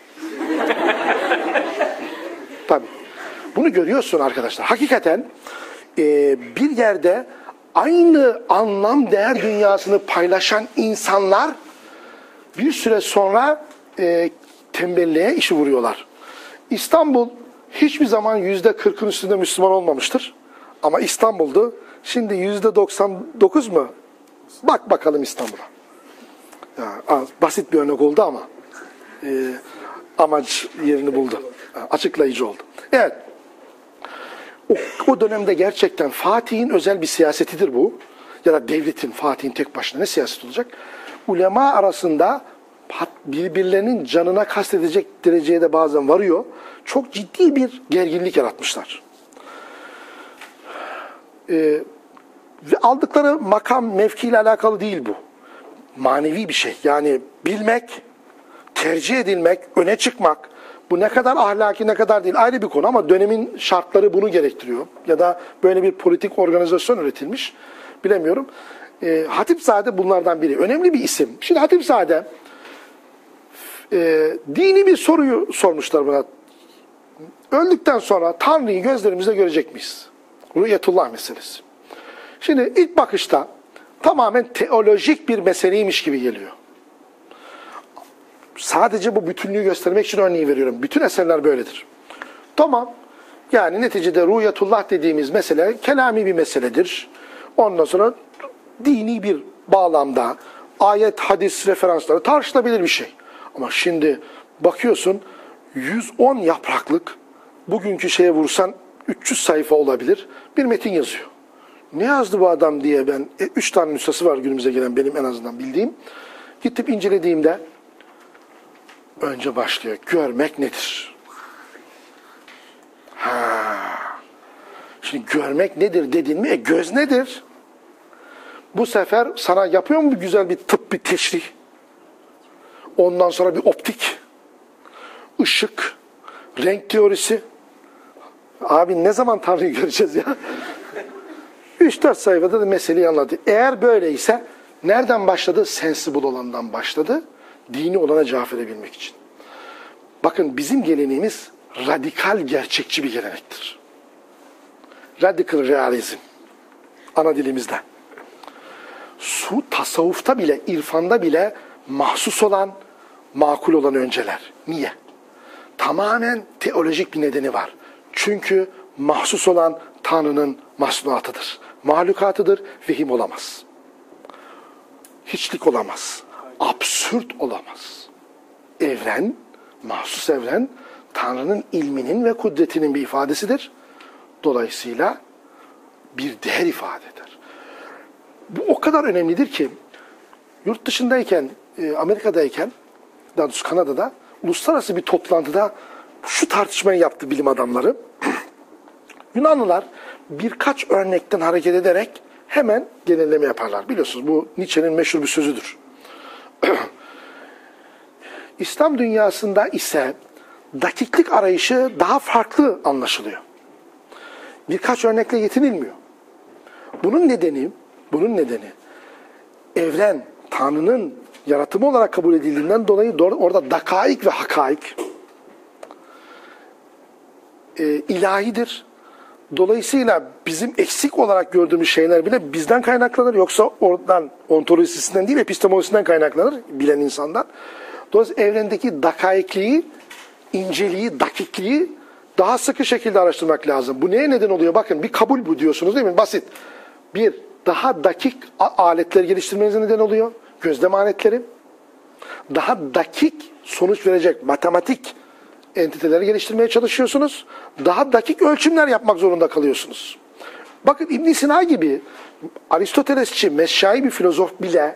Tabii. Bunu görüyorsun arkadaşlar. Hakikaten e, bir yerde aynı anlam değer dünyasını paylaşan insanlar bir süre sonra e, tembelliğe işi vuruyorlar. İstanbul hiçbir zaman yüzde kırkın üstünde Müslüman olmamıştır. Ama İstanbul'du. Şimdi yüzde doksan dokuz mu? Bak bakalım İstanbul'a. Ya, basit bir örnek oldu ama e, amaç yerini buldu. Açıklayıcı oldu. Evet. O, o dönemde gerçekten Fatih'in özel bir siyasetidir bu. Ya da devletin, Fatih'in tek başına ne siyaset olacak? Ulema arasında birbirlerinin canına kastedecek dereceye de bazen varıyor. Çok ciddi bir gerginlik yaratmışlar. Ee, ve aldıkları makam, mevkiyle alakalı değil bu. Manevi bir şey. Yani bilmek, tercih edilmek, öne çıkmak. Bu ne kadar ahlaki, ne kadar değil ayrı bir konu ama dönemin şartları bunu gerektiriyor. Ya da böyle bir politik organizasyon üretilmiş. Bilemiyorum. E, Hatipzade bunlardan biri. Önemli bir isim. Şimdi Hatipzade e, dini bir soruyu sormuşlar buna. Öldükten sonra Tanrı'yı gözlerimizle görecek miyiz? Rüyetullah meselesi. Şimdi ilk bakışta tamamen teolojik bir meseleymiş gibi geliyor. Sadece bu bütünlüğü göstermek için örneği veriyorum. Bütün eserler böyledir. Tamam. Yani neticede rüyetullah dediğimiz mesele kelami bir meseledir. Ondan sonra dini bir bağlamda ayet, hadis referansları tartışılabilir bir şey. Ama şimdi bakıyorsun yüz on yapraklık bugünkü şeye vursan üç yüz sayfa olabilir bir metin yazıyor. Ne yazdı bu adam diye ben, e, üç tane nüshası var günümüze gelen benim en azından bildiğim. Gittim incelediğimde önce başlıyor. Görmek nedir? Ha. Şimdi görmek nedir dedin mi? E göz nedir? Bu sefer sana yapıyor mu bir güzel bir tıp, bir teşrih? Ondan sonra bir optik, ışık, renk teorisi. Abi ne zaman Tanrı'yı göreceğiz ya? üç dört sayfada da meseleyi anladı. Eğer böyleyse nereden başladı? Sensible olandan başladı. Dini olana cevap verebilmek için. Bakın bizim geleneğimiz radikal gerçekçi bir gelenektir. Radical realizm. Ana dilimizde. su tasavvufta bile, irfanda bile mahsus olan, makul olan önceler. Niye? Tamamen teolojik bir nedeni var. Çünkü mahsus olan Tanrı'nın masnuatıdır. Mahlukatıdır, vehim olamaz. Hiçlik olamaz. Absürt olamaz. Evren, mahsus evren, Tanrı'nın ilminin ve kudretinin bir ifadesidir. Dolayısıyla bir değer ifade eder. Bu o kadar önemlidir ki, yurt dışındayken, Amerika'dayken, daha doğrusu Kanada'da, uluslararası bir toplantıda şu tartışmayı yaptı bilim adamları. Yunanlılar birkaç örnekten hareket ederek hemen genelleme yaparlar. Biliyorsunuz bu Nietzsche'nin meşhur bir sözüdür. İslam dünyasında ise dakiklik arayışı daha farklı anlaşılıyor. Birkaç örnekle yetinilmiyor. Bunun nedeni, bunun nedeni evren, Tanrı'nın yaratımı olarak kabul edildiğinden dolayı orada dakaik ve hakaik e, ilahidir. Dolayısıyla bizim eksik olarak gördüğümüz şeyler bile bizden kaynaklanır. Yoksa oradan ontolojisinden değil, epistemolojisinden kaynaklanır bilen insandan. Dolayısıyla evrendeki dakaikliği, inceliği, dakikliği daha sıkı şekilde araştırmak lazım. Bu neye neden oluyor? Bakın bir kabul bu diyorsunuz değil mi? Basit. Bir, daha dakik aletler geliştirmenize neden oluyor. Gözlem aletleri. Daha dakik sonuç verecek matematik entiteleri geliştirmeye çalışıyorsunuz. Daha dakik ölçümler yapmak zorunda kalıyorsunuz. Bakın İbn Sina gibi Aristotelesçi, meşşai bir filozof bile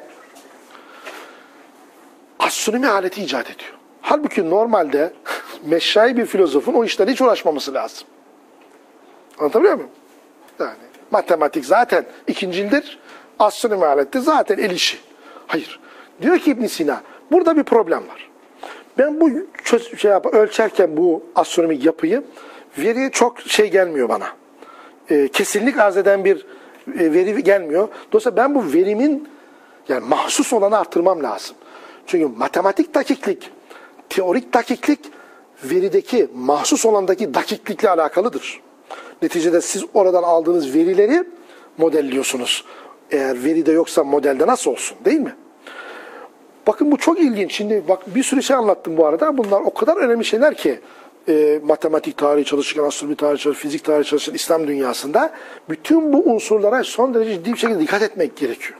astronomi aleti icat ediyor. Halbuki normalde meşşai bir filozofun o işlerle hiç uğraşmaması lazım. Anlatabiliyor muyum? Yani matematik zaten ikincildir. Astronomi aleti zaten el işi. Hayır. Diyor ki İbn Sina, burada bir problem var. Ben bu şey yap, ölçerken bu astronomik yapıyı, veri çok şey gelmiyor bana. E, kesinlik arz eden bir e, veri gelmiyor. Dolayısıyla ben bu verimin yani mahsus olanı arttırmam lazım. Çünkü matematik dakiklik, teorik dakiklik verideki mahsus olandaki dakiklikle alakalıdır. Neticede siz oradan aldığınız verileri modelliyorsunuz. Eğer veride yoksa modelde nasıl olsun, değil mi? Bakın bu çok ilginç. Şimdi bak bir sürü şey anlattım bu arada. Bunlar o kadar önemli şeyler ki e, matematik tarihi çalışırken, astronomi tarihi çalışırken, fizik tarihi çalışırken İslam dünyasında bütün bu unsurlara son derece ciddi bir şekilde dikkat etmek gerekiyor.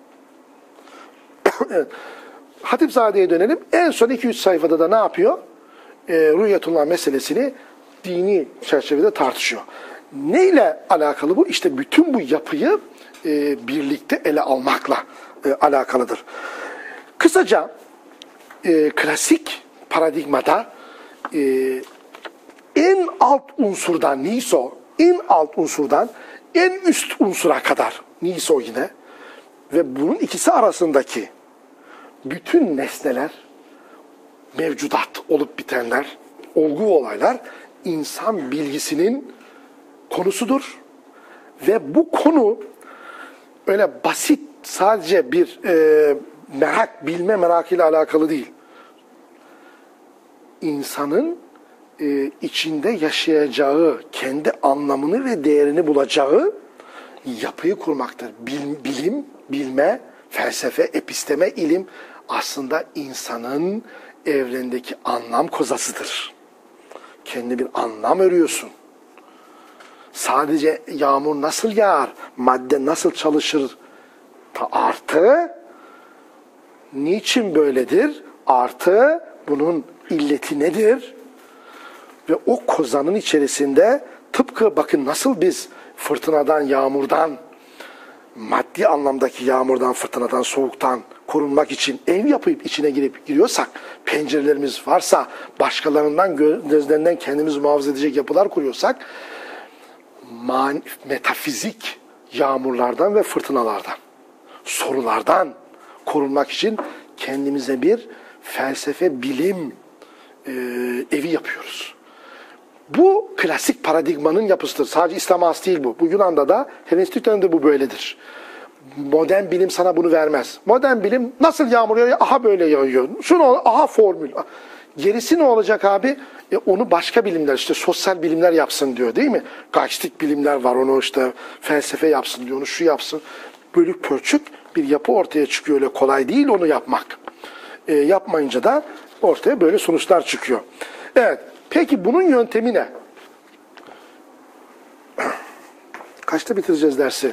Evet. Hatipzade'ye dönelim. En son iki üç sayfada da ne yapıyor? E, Rüyetullah meselesini dini çerçevede tartışıyor. Neyle alakalı bu? İşte bütün bu yapıyı e, birlikte ele almakla e, alakalıdır. Kısaca e, klasik paradigmada e, en alt unsurdan neyse o, en alt unsurdan en üst unsura kadar neyse o yine ve bunun ikisi arasındaki bütün nesneler, mevcudat olup bitenler, olgu olaylar insan bilgisinin konusudur. Ve bu konu öyle basit sadece bir e, merak, bilme merakıyla alakalı değil. İnsanın e, içinde yaşayacağı, kendi anlamını ve değerini bulacağı yapıyı kurmaktır. Bil, bilim, bilme, felsefe, episteme, ilim aslında insanın evrendeki anlam kozasıdır. Kendi bir anlam örüyorsun. Sadece yağmur nasıl yağar, madde nasıl çalışır, artı niçin böyledir, artı bunun illeti nedir? Ve o kozanın içerisinde tıpkı bakın nasıl biz fırtınadan, yağmurdan, maddi anlamdaki yağmurdan, fırtınadan, soğuktan korunmak için ev yapıp içine girip giriyorsak, pencerelerimiz varsa, başkalarından gözlerinden kendimizi muhafaza edecek yapılar kuruyorsak, man, metafizik yağmurlardan ve fırtınalardan, sorulardan korunmak için kendimize bir felsefe, bilim e, evi yapıyoruz. Bu klasik paradigmanın yapısıdır. Sadece İslam'a has değil bu. Bu Yunan'da da, Helenistik dönemde bu böyledir. Modern bilim sana bunu vermez. Modern bilim nasıl yağmur yağıyor? Aha böyle yağıyor. Şunu, aha formül. Gerisi ne olacak abi? E onu başka bilimler, işte sosyal bilimler yapsın diyor değil mi? Gaçtik bilimler var, onu işte felsefe yapsın diyor, onu şu yapsın. bölük pörçük bir yapı ortaya çıkıyor. Öyle kolay değil onu yapmak. E, yapmayınca da ortaya böyle sonuçlar çıkıyor. Evet. Peki bunun yöntemi ne? Kaçta bitireceğiz dersi?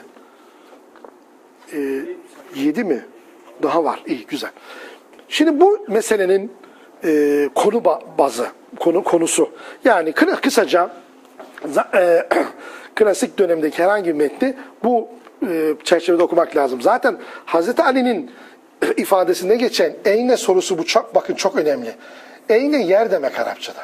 E, yedi mi? Daha var. İyi, güzel. Şimdi bu meselenin e, konu bazı, konu konusu. Yani kısaca e, klasik dönemdeki herhangi bir metni bu e, çerçevede okumak lazım. Zaten Hazreti Ali'nin ifadesinde geçen eyne sorusu bu çok, bakın çok önemli. Eyne yer demek Arapçada.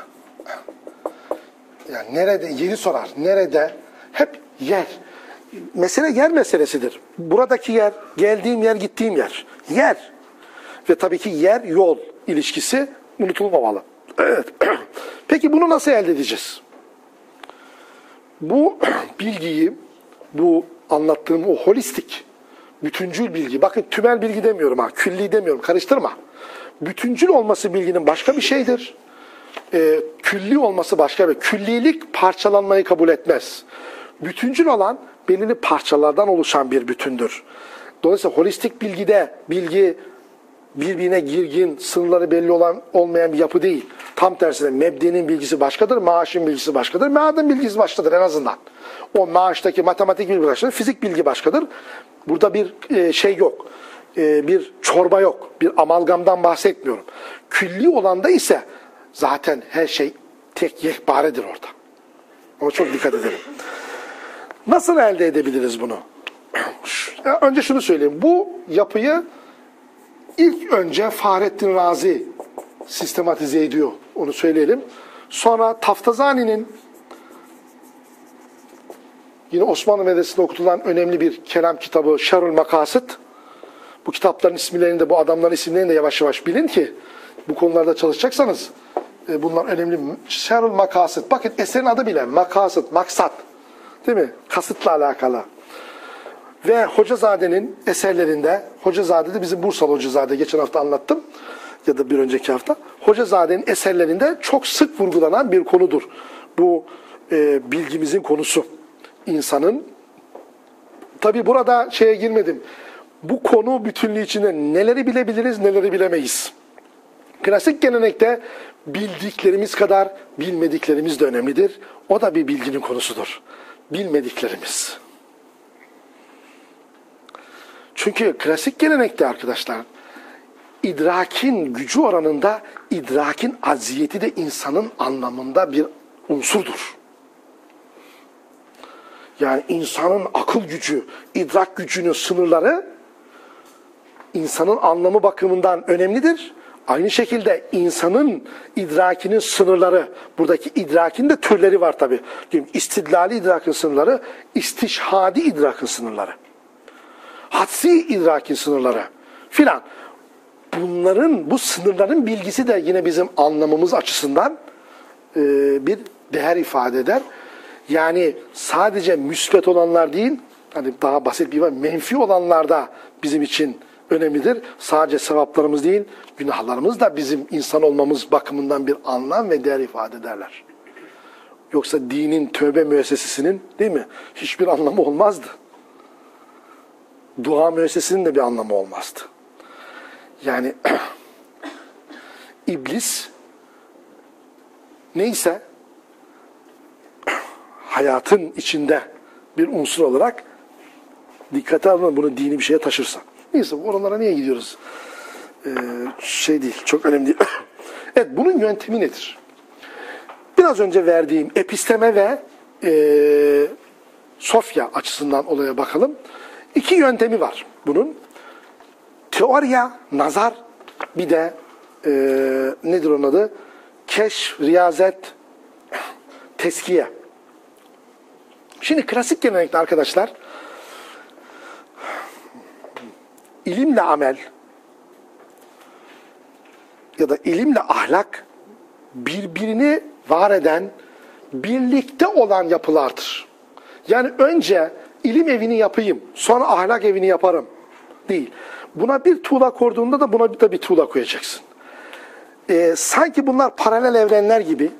Yani nerede, yeri sorar. Nerede? Hep yer. Mesele yer meselesidir. Buradaki yer, geldiğim yer, gittiğim yer. Yer. Ve tabii ki yer, yol ilişkisi unutulmamalı. Evet. Peki bunu nasıl elde edeceğiz? Bu bilgiyi, bu anlattığım o holistik, bütüncül bilgi, bakın tümel bilgi demiyorum ha, külli demiyorum, karıştırma. Bütüncül olması bilginin başka bir şeydir. Ee, külli olması başka bir. Küllilik parçalanmayı kabul etmez. Bütüncül olan belirli parçalardan oluşan bir bütündür. Dolayısıyla holistik bilgide bilgi birbirine girgin, sınırları belli olan olmayan bir yapı değil. Tam tersine mebdenin bilgisi başkadır, maaşın bilgisi başkadır, meadın bilgisi başkadır en azından. O maaştaki matematik bilgi başkadır, fizik bilgi başkadır. Burada bir e, şey yok, e, bir çorba yok, bir amalgamdan bahsetmiyorum. Külli olanda ise zaten her şey tek yekparedir orada. Ama çok dikkat edelim. Nasıl elde edebiliriz bunu? Önce şunu söyleyeyim. Bu yapıyı ilk önce Fahrettin Razi sistematize ediyor. Onu söyleyelim. Sonra Taftazani'nin yine Osmanlı Medresesi'nde okutulan önemli bir kelam kitabı Şerhül Makasıt. Bu kitapların isimlerini de, bu adamların isimlerini de yavaş yavaş bilin ki bu konularda çalışacaksanız bunlar önemli. Şerhül Makasıt. Bakın eserin adı bile makasıt, maksat. Değil mi? Kasıtla alakalı. Ve Hocazade'nin eserlerinde, Hocazade de bizim Bursalı Hocazade, geçen hafta anlattım ya da bir önceki hafta. Hocazade'nin eserlerinde çok sık vurgulanan bir konudur. Bu e, bilgimizin konusu. İnsanın, tabi burada şeye girmedim. Bu konu bütünlüğü içinde neleri bilebiliriz, neleri bilemeyiz. Klasik gelenekte bildiklerimiz kadar bilmediklerimiz de önemlidir. O da bir bilginin konusudur. Bilmediklerimiz. Çünkü klasik gelenekte arkadaşlar, idrakin gücü oranında idrakin aziyeti de insanın anlamında bir unsurdur. Yani insanın akıl gücü, idrak gücünün sınırları insanın anlamı bakımından önemlidir. Aynı şekilde insanın idrakinin sınırları, buradaki idrakin de türleri var tabi. İstidlali idrakın sınırları, istişhadi idrakın sınırları. Hadsi idrakin sınırları filan. Bunların, bu sınırların bilgisi de yine bizim anlamamız açısından e, bir değer ifade eder. Yani sadece müsbet olanlar değil, hani daha basit bir var, menfi olanlar da bizim için önemlidir. Sadece sevaplarımız değil, günahlarımız da bizim insan olmamız bakımından bir anlam ve değer ifade ederler. Yoksa dinin tövbe müessesesinin, değil mi, hiçbir anlamı olmazdı. Dua müessesesinin de bir anlamı olmazdı. Yani iblis neyse hayatın içinde bir unsur olarak dikkate alın, bunu dini bir şeye taşırsa. Neyse, oralara niye gidiyoruz? Ee, şey değil, çok önemli değil. Evet, bunun yöntemi nedir? Biraz önce verdiğim episteme ve e, Sofya açısından olaya bakalım. İki yöntemi var bunun. Teoriya, nazar, bir de e, nedir onun adı? Keşf, riyazet, teskiye. Şimdi klasik gelenekte arkadaşlar, ilimle amel ya da ilimle ahlak birbirini var eden, birlikte olan yapılardır. Yani önce ilim evini yapayım, sonra ahlak evini yaparım değil. Buna bir tuğla koyduğunda da buna da bir tuğla koyacaksın. Ee, sanki bunlar paralel evrenler gibi,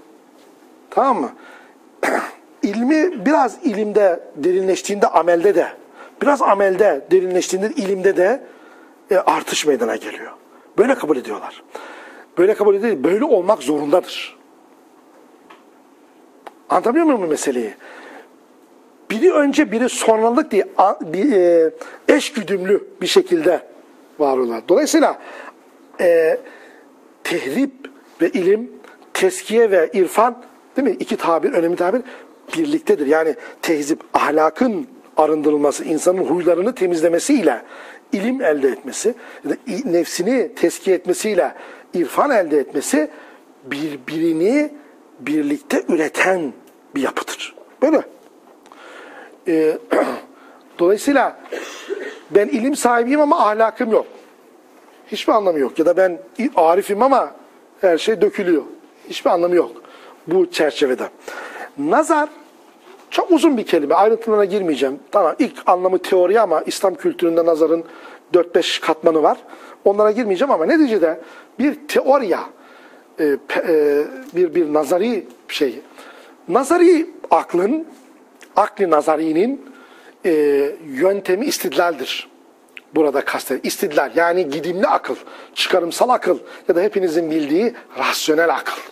tamam mı? İlmi biraz ilimde derinleştiğinde amelde de biraz amelde derinleştiğinde ilimde de e, artış meydana geliyor. Böyle kabul ediyorlar. Böyle kabul ediyor. Böyle olmak zorundadır. Anlatabiliyor muyum bu meseleyi? Biri önce biri sonralık diye bir, e, eşgüdümlü bir şekilde var olurlar. Dolayısıyla e, tehrip ve ilim, teskiye ve irfan, değil mi? İki tabir, önemli tabir birliktedir. Yani tehzip, ahlakın arındırılması, insanın huylarını temizlemesiyle ilim elde etmesi, ya da nefsini teskiye etmesiyle irfan elde etmesi birbirini birlikte üreten bir yapıdır. Böyle. Ee, dolayısıyla ben ilim sahibiyim ama ahlakım yok. Hiçbir anlamı yok. Ya da ben arifim ama her şey dökülüyor. Hiçbir anlamı yok bu çerçevede. Nazar çok uzun bir kelime. Ayrıntılarına girmeyeceğim. Tamam, ilk anlamı teori ama İslam kültüründe nazarın dört beş katmanı var. Onlara girmeyeceğim ama neticede bir teoriya, e, e, bir bir nazari şey. Nazari aklın, akli nazarinin e, yöntemi istidlaldir. Burada kastedilir. İstidlal yani gidimli akıl, çıkarımsal akıl ya da hepinizin bildiği rasyonel akıl.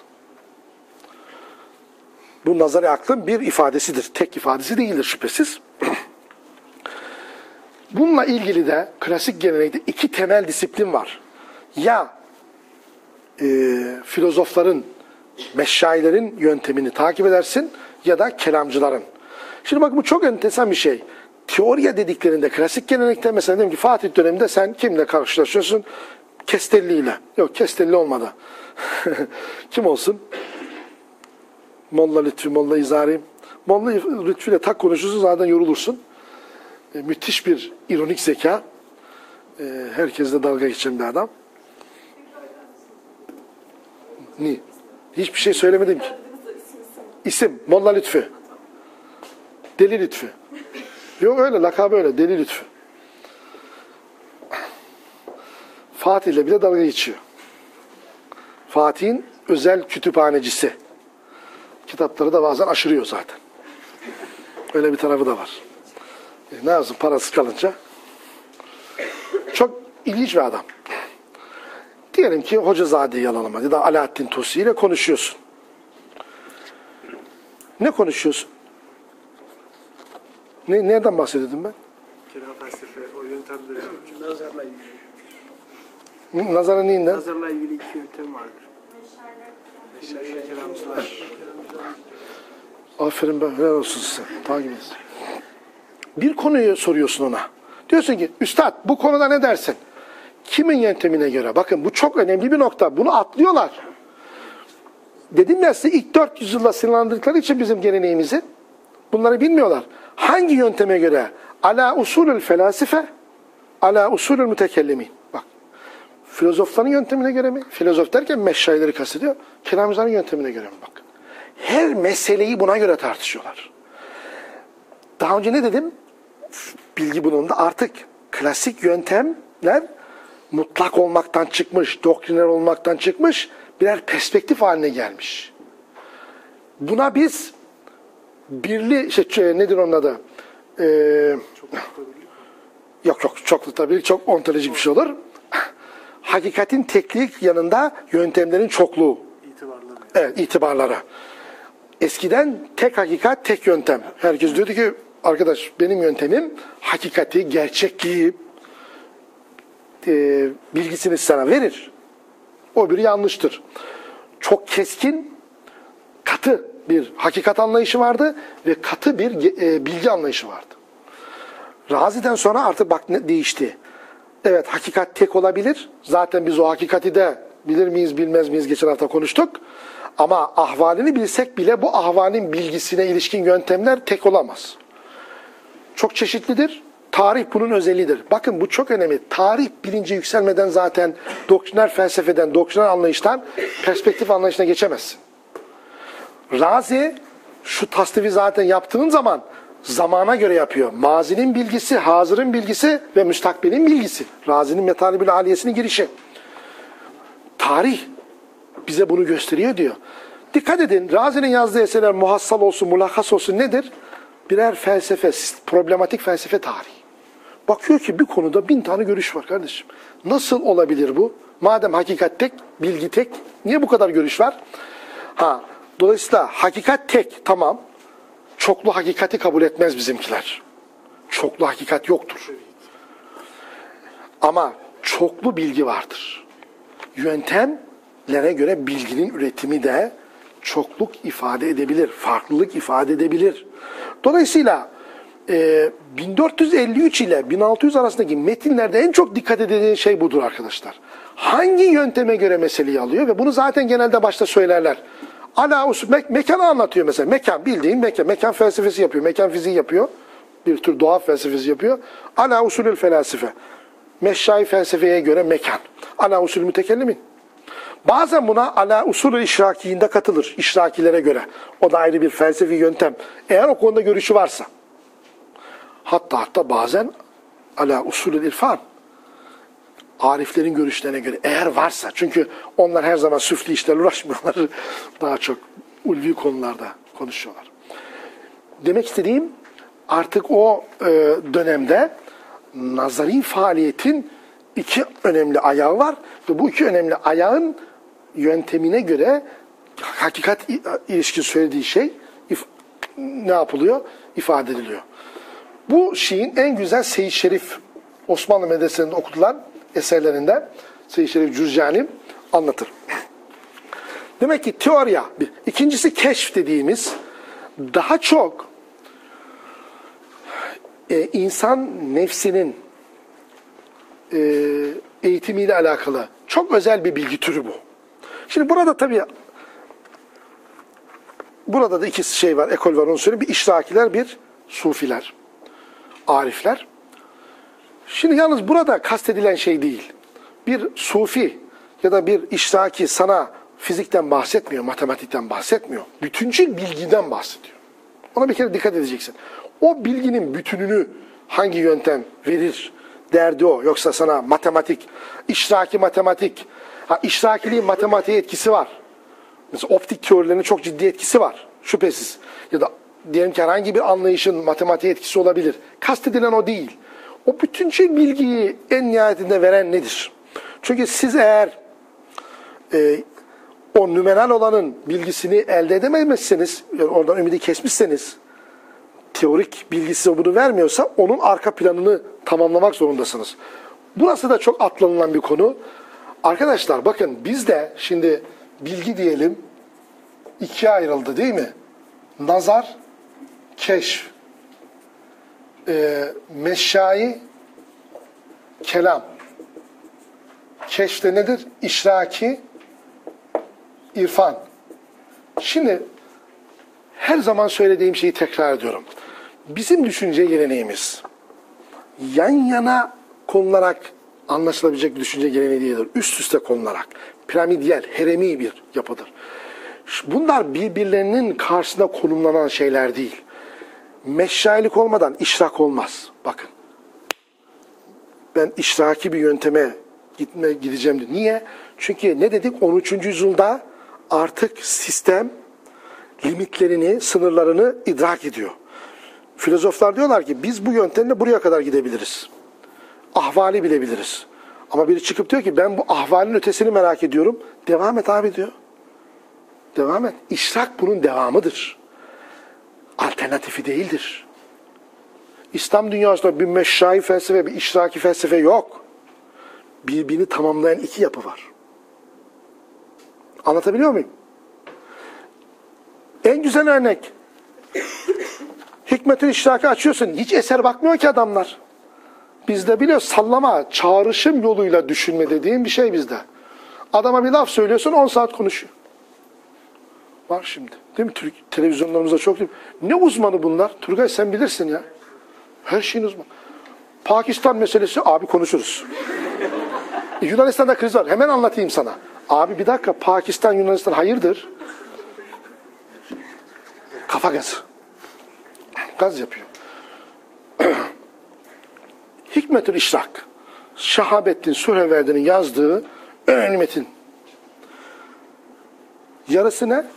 Bu nazari aklın bir ifadesidir. Tek ifadesi değildir şüphesiz. Bununla ilgili de klasik gelenekte iki temel disiplin var. Ya e, filozofların, meşayilerin yöntemini takip edersin ya da kelamcıların. Şimdi bak bu çok enteresan bir şey. Teoriya dediklerinde klasik gelenekte mesela diyelim ki Fatih döneminde sen kimle karşılaşıyorsun? Kestelli ile. Yok, Kestelli olmadı. Kim olsun? Molla Lütfü, Molla İzari. Molla Lütfü ile tak konuşursun zaten yorulursun. E, müthiş bir ironik zeka. E, herkesle dalga geçen bir adam. Niye? Hiçbir şey söylemedim ki. İsim, Molla Lütfü. Deli Lütfü. Yok öyle, lakabı öyle, Deli Lütfü. Fatih ile bile dalga geçiyor. Fatih'in özel kütüphanecisi. Kitapları da bazen aşırıyor zaten. Öyle bir tarafı da var. E, ne yapsın parası kalınca? Çok ilginç bir adam. Diyelim ki Hocazade'yi yalanlama ya da Alaaddin Tusi ile konuşuyorsun. Ne konuşuyorsun? Ne, nereden bahsediyordum ben? Kelam felsefe, o yöntemleri. Nazarla ilgili. Nazara neyinden? Nazarla ilgili iki yöntem vardır. Meşayiler, kelamcılar. Aferin be, helal olsun size. Takip etsin. Bir konuyu soruyorsun ona. Diyorsun ki, üstad bu konuda ne dersin? Kimin yöntemine göre? Bakın bu çok önemli bir nokta. Bunu atlıyorlar. Dedim ya size ilk dört yüz yılda sınırlandırdıkları için bizim geleneğimizi. Bunları bilmiyorlar. Hangi yönteme göre? Ala usulül felasife, ala usulül mütekellimin. Bak, filozofların yöntemine göre mi? Filozof derken meşayileri kastediyor. Kelamcıların yöntemine göre mi? Bak. Her meseleyi buna göre tartışıyorlar. Daha önce ne dedim? Bilgi bulundu. Artık klasik yöntemler mutlak olmaktan çıkmış, doktriner olmaktan çıkmış, birer perspektif haline gelmiş. Buna biz birli, şey, nedir onun adı? Ee, yok yok, çok tutabilir, çok ontolojik bir şey olur. Hakikatin teklik yanında yöntemlerin çokluğu. İtibarları. Evet, itibarları. Eskiden tek hakikat, tek yöntem. Herkes diyordu ki, arkadaş benim yöntemim hakikati, gerçekliği, e, bilgisini sana verir. O bir yanlıştır. Çok keskin, katı bir hakikat anlayışı vardı ve katı bir e, bilgi anlayışı vardı. Razi'den sonra artık bak ne değişti. Evet, hakikat tek olabilir. Zaten biz o hakikati de bilir miyiz bilmez miyiz geçen hafta konuştuk. Ama ahvalini bilsek bile bu ahvalin bilgisine ilişkin yöntemler tek olamaz. Çok çeşitlidir. Tarih bunun özelliğidir. Bakın bu çok önemli. Tarih bilinci yükselmeden zaten doktriner felsefeden, doktriner anlayıştan perspektif anlayışına geçemezsin. Razi şu tasnifi zaten yaptığın zaman zamana göre yapıyor. Mazinin bilgisi, hazırın bilgisi ve müstakbelin bilgisi. Razi'nin Metalibül Aliyesinin girişi. Tarih bize bunu gösteriyor diyor. Dikkat edin, Razi'nin yazdığı eserler muhassal olsun, mulahhas olsun nedir? Birer felsefe, problematik felsefe tarihi. Bakıyor ki bir konuda bin tane görüş var kardeşim. Nasıl olabilir bu? Madem hakikat tek, bilgi tek, niye bu kadar görüş var? Ha, dolayısıyla hakikat tek, tamam. Çoklu hakikati kabul etmez bizimkiler. Çoklu hakikat yoktur. Ama çoklu bilgi vardır. Yöntemlere göre bilginin üretimi de çokluk ifade edebilir, farklılık ifade edebilir. Dolayısıyla e, bin dört yüz elli üç ile bin altı yüz arasındaki metinlerde en çok dikkat edilen şey budur arkadaşlar. Hangi yönteme göre meseleyi alıyor ve bunu zaten genelde başta söylerler. Ala usul, me mekanı anlatıyor mesela. Mekan, bildiğin mekan. Mekan felsefesi yapıyor, mekan fiziği yapıyor. Bir tür doğa felsefesi yapıyor. Ala usulül felasife. Meşşai felsefeye göre mekan. Ala usul mütekellimin. Bazen buna ala usulü işrakiinde katılır. İşrakilere göre. O da ayrı bir felsefi yöntem. Eğer o konuda görüşü varsa. Hatta hatta bazen ala usulü irfan. Ariflerin görüşlerine göre eğer varsa. Çünkü onlar her zaman süfli işlerle uğraşmıyorlar. Daha çok ulvi konularda konuşuyorlar. Demek istediğim artık o e, dönemde nazari faaliyetin iki önemli ayağı var. Ve bu iki önemli ayağın yöntemine göre hakikat ilişkin söylediği şey if, ne yapılıyor? İfade ediliyor. Bu şeyin en güzel Seyyid Şerif Osmanlı medresesinde okutulan eserlerinde Seyyid Şerif Cürcani anlatır. Demek ki teoriya bir. İkincisi keşf dediğimiz daha çok e, insan nefsinin e, eğitimiyle alakalı çok özel bir bilgi türü bu. Şimdi burada tabii burada da iki şey var, ekol var onu söyleyeyim. Bir işrakiler, bir sufiler, arifler. Şimdi yalnız burada kastedilen şey değil. Bir sufi ya da bir işraki sana fizikten bahsetmiyor, matematikten bahsetmiyor. Bütüncül bilgiden bahsediyor. Ona bir kere dikkat edeceksin. O bilginin bütününü hangi yöntem verir derdi o. Yoksa sana matematik, işraki matematik, ha işrakiliğin matematiğe etkisi var. Mesela optik teorilerinin çok ciddi etkisi var. Şüphesiz. Ya da diyelim ki herhangi bir anlayışın matematiğe etkisi olabilir. Kastedilen o değil. O bütüncül bilgiyi en nihayetinde veren nedir? Çünkü siz eğer e, o nümenal olanın bilgisini elde edemezseniz, yani oradan ümidi kesmişseniz, teorik bilgisi bunu vermiyorsa onun arka planını tamamlamak zorundasınız. Burası da çok atlanılan bir konu. Arkadaşlar bakın bizde şimdi bilgi diyelim ikiye ayrıldı değil mi? Nazar, keşf, e, meşşai, kelam. Keşfte nedir? İşraki, irfan. Şimdi her zaman söylediğim şeyi tekrar ediyorum. Bizim düşünce geleneğimiz yan yana konularak anlaşılabilecek bir düşünce geleneği değildir. Üst üste konularak. Piramidyal, heremi bir yapıdır. Bunlar birbirlerinin karşısında konumlanan şeyler değil. Meşşailik olmadan işrak olmaz. Bakın. Ben işraki bir yönteme gitme, gideceğim diyor. Niye? Çünkü ne dedik? on üçüncü yüzyılda artık sistem limitlerini, sınırlarını idrak ediyor. Filozoflar diyorlar ki biz bu yöntemle buraya kadar gidebiliriz. Ahvali bilebiliriz. Ama biri çıkıp diyor ki ben bu ahvalin ötesini merak ediyorum. Devam et abi diyor. Devam et. İşrak bunun devamıdır. Alternatifi değildir. İslam dünyasında bir meşşai felsefe, bir işraki felsefe yok. Birbirini tamamlayan iki yapı var. Anlatabiliyor muyum? En güzel örnek. Hikmet-ül İşrak'ı açıyorsun. Hiç eser bakmıyor ki adamlar. Bizde biliyor sallama, çağrışım yoluyla düşünme dediğim bir şey bizde. Adama bir laf söylüyorsun on saat konuşuyor. Var şimdi. Değil mi? Türk televizyonlarımızda çok değil mi? Ne uzmanı bunlar? Turgay sen bilirsin ya. Her şeyin uzmanı. Pakistan meselesi abi konuşuruz. Yunanistan'da kriz var. Hemen anlatayım sana. Abi bir dakika Pakistan, Yunanistan hayırdır? Kafa gazı. Gaz yapıyor. Hikmetül İşrak. Şahabettin Suhreverdi'nin yazdığı önemli metin. Yarısı ne?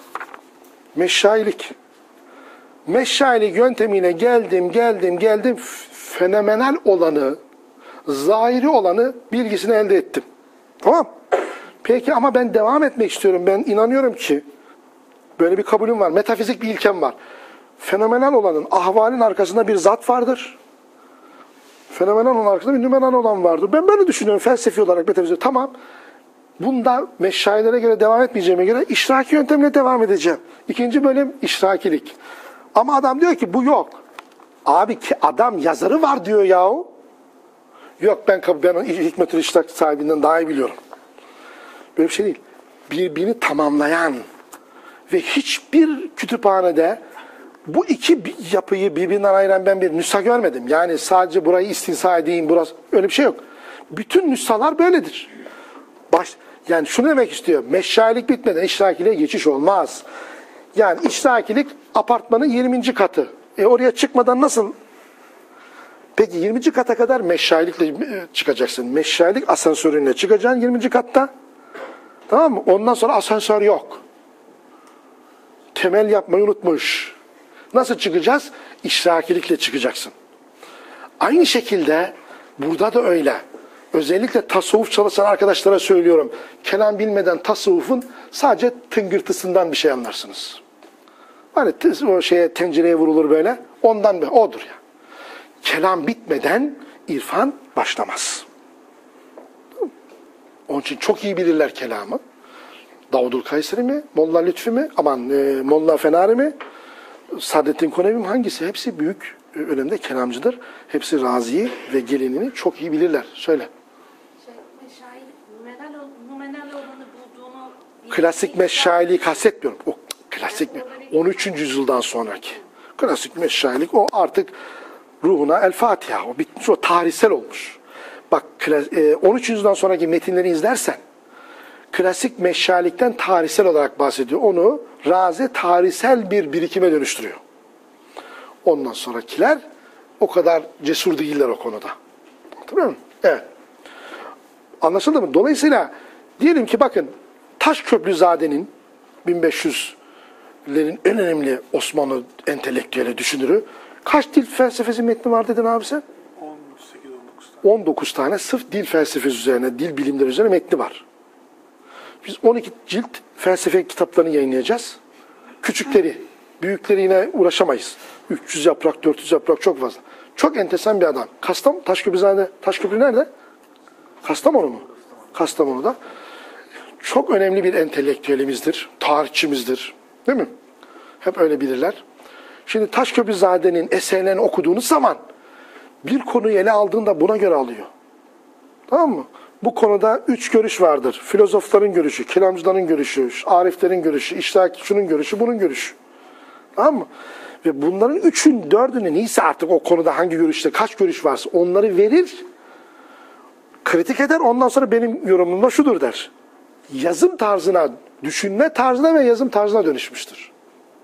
Meşşailik. Meşşailik yöntemiyle geldim, geldim, geldim. fenomenal olanı, zahiri olanı bilgisini elde ettim. Tamam. Peki ama ben devam etmek istiyorum. Ben inanıyorum ki böyle bir kabulüm var. Metafizik bir ilkem var. Fenomenal olanın, ahvalin arkasında bir zat vardır. Fenomenal olan arkasında bir nümenal olan vardır. Ben böyle düşünüyorum felsefi olarak, metafizik. Tamam. Bunda meşayilere göre devam etmeyeceğime göre işraki yöntemle devam edeceğim. İkinci bölüm işrakilik. Ama adam diyor ki bu yok. Abi ki adam yazarı var diyor yahu. Yok ben ben Hikmetül İşrak sahibinden daha iyi biliyorum. Böyle bir şey değil. Birbirini tamamlayan ve hiçbir kütüphanede bu iki yapıyı birbirinden ayıran ben bir nüsha görmedim. Yani sadece burayı istinsa edeyim, burası öyle bir şey yok. Bütün nüshalar böyledir. Baş, yani şunu demek istiyor. Meşayilik bitmeden işrakiliğe geçiş olmaz. Yani işrakilik apartmanın yirminci katı. E oraya çıkmadan nasıl? Peki yirminci kata kadar meşayilikle çıkacaksın. Meşayilik asansörünle çıkacaksın yirminci katta. Tamam mı? Ondan sonra asansör yok. Temel yapmayı unutmuş. Nasıl çıkacağız? İşrakilikle çıkacaksın. Aynı şekilde burada da öyle. Özellikle tasavvuf çalışan arkadaşlara söylüyorum. Kelam bilmeden tasavvufun sadece tıngırtısından bir şey anlarsınız. Hani o şeye tencereye vurulur böyle. Ondan bir odur ya. Kelam bitmeden irfan başlamaz. Onun için çok iyi bilirler kelamı. Davudul Kayseri mi? Molla Lütfi mi? Aman e, Molla Fenari mi? Saadettin Konevi mi? Hangisi? Hepsi büyük e, önemde kelamcıdır. Hepsi Razi'yi ve gelinini çok iyi bilirler. Söyle. Şey, meşayi, numenal, numenal olanı bulduğunu... Klasik meşayiliği kastetmiyorum. O klasik mi? on üçüncü yüzyıldan sonraki. Klasik meşayilik o artık ruhuna El Fatiha. O bitmiş, o tarihsel olmuş. Bak on üçüncü yüzyıldan sonraki metinleri izlersen klasik meşayilikten tarihsel olarak bahsediyor. Onu Razi tarihsel bir birikime dönüştürüyor. Ondan sonrakiler o kadar cesur değiller o konuda. Hatırlıyor musun? Evet. Anlaşıldı mı? Dolayısıyla diyelim ki bakın Taşköprüzade'nin bin beş yüzlerin en önemli Osmanlı entelektüeli düşünürü kaç dil felsefesi metni var dedin abi sen? on sekiz on dokuz tane. on dokuz tane sırf dil felsefesi üzerine, dil bilimleri üzerine metni var. Biz on iki cilt felsefe kitaplarını yayınlayacağız. Küçükleri, büyükleriyle uğraşamayız. üç yüz yaprak, dört yüz yaprak çok fazla. Çok enteresan bir adam. Kastam, Taşköprüzade. Taşköprü nerede? Kastamonu mu? Kastamonu'da. Çok önemli bir entelektüelimizdir. Tarihçimizdir. Değil mi? Hep öyle bilirler. Şimdi Taşköprüzade'nin eserlerini okuduğunuz zaman bir konuyu ele aldığında buna göre alıyor. Tamam mı? Bu konuda üç görüş vardır. Filozofların görüşü, kelamcıların görüşü, ariflerin görüşü, iştihakçının görüşü, bunun görüşü. Tamam mı? Ve bunların üçün, dördünü neyse artık o konuda hangi görüşte, kaç görüş varsa onları verir, kritik eder, ondan sonra benim yorumumda şudur der. Yazım tarzına, düşünme tarzına ve yazım tarzına dönüşmüştür.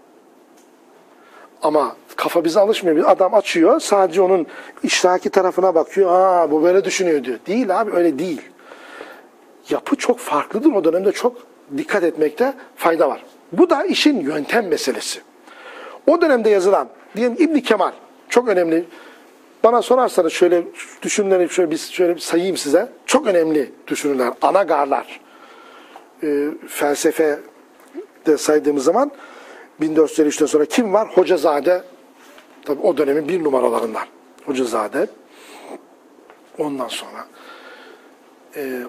Ama kafa bize alışmıyor. Adam açıyor, sadece onun iştihaki tarafına bakıyor. Aa bu böyle düşünüyor diyor. Değil abi, öyle değil. Yapı çok farklıdır. O dönemde çok dikkat etmekte fayda var. Bu da işin yöntem meselesi. O dönemde yazılan, diyelim İbn Kemal, çok önemli. Bana sorarsanız şöyle düşünürleri şöyle bir şöyle bir sayayım size. Çok önemli düşünürler, anagarlar. E, felsefe de saydığımız zaman bin dört yüz elli üçten sonra kim var? Hocazade. Tabii o dönemin bir numaralarından. Hocazade. Ondan sonra e,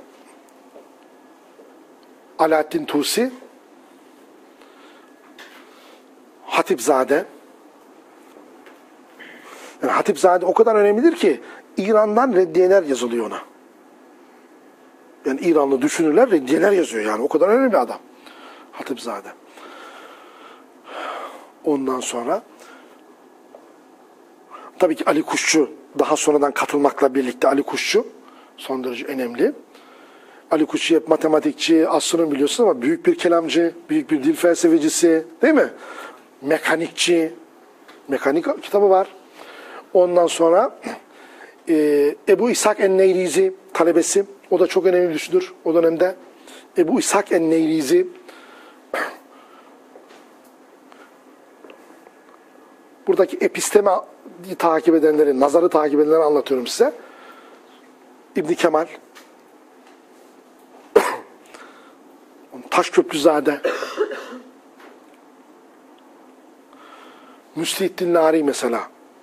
Alaaddin Tusi, Hatipzade. Yani Hatipzade o kadar önemlidir ki İran'dan reddiyeler yazılıyor ona. Yani İranlı düşünürler reddiyeler yazıyor yani. O kadar önemli bir adam. Hatipzade. Ondan sonra tabii ki Ali Kuşçu daha sonradan katılmakla birlikte Ali Kuşçu son derece önemli. Ali Kuşçu hep matematikçi, astronom biliyorsun ama büyük bir kelamcı, büyük bir dil felsefecisi, değil mi? Mekanikçi, mekanik kitabı var. Ondan sonra e, Ebu İshak en-Neyrizi talebesi, o da çok önemli bir düşünür o dönemde. Ebu İshak en-Neyrizi. Burada buradaki epistemi takip edenleri, nazarı takip edenleri anlatıyorum size. İbn Kemal, Taşköprüzade, Müstihittin Nari mesela.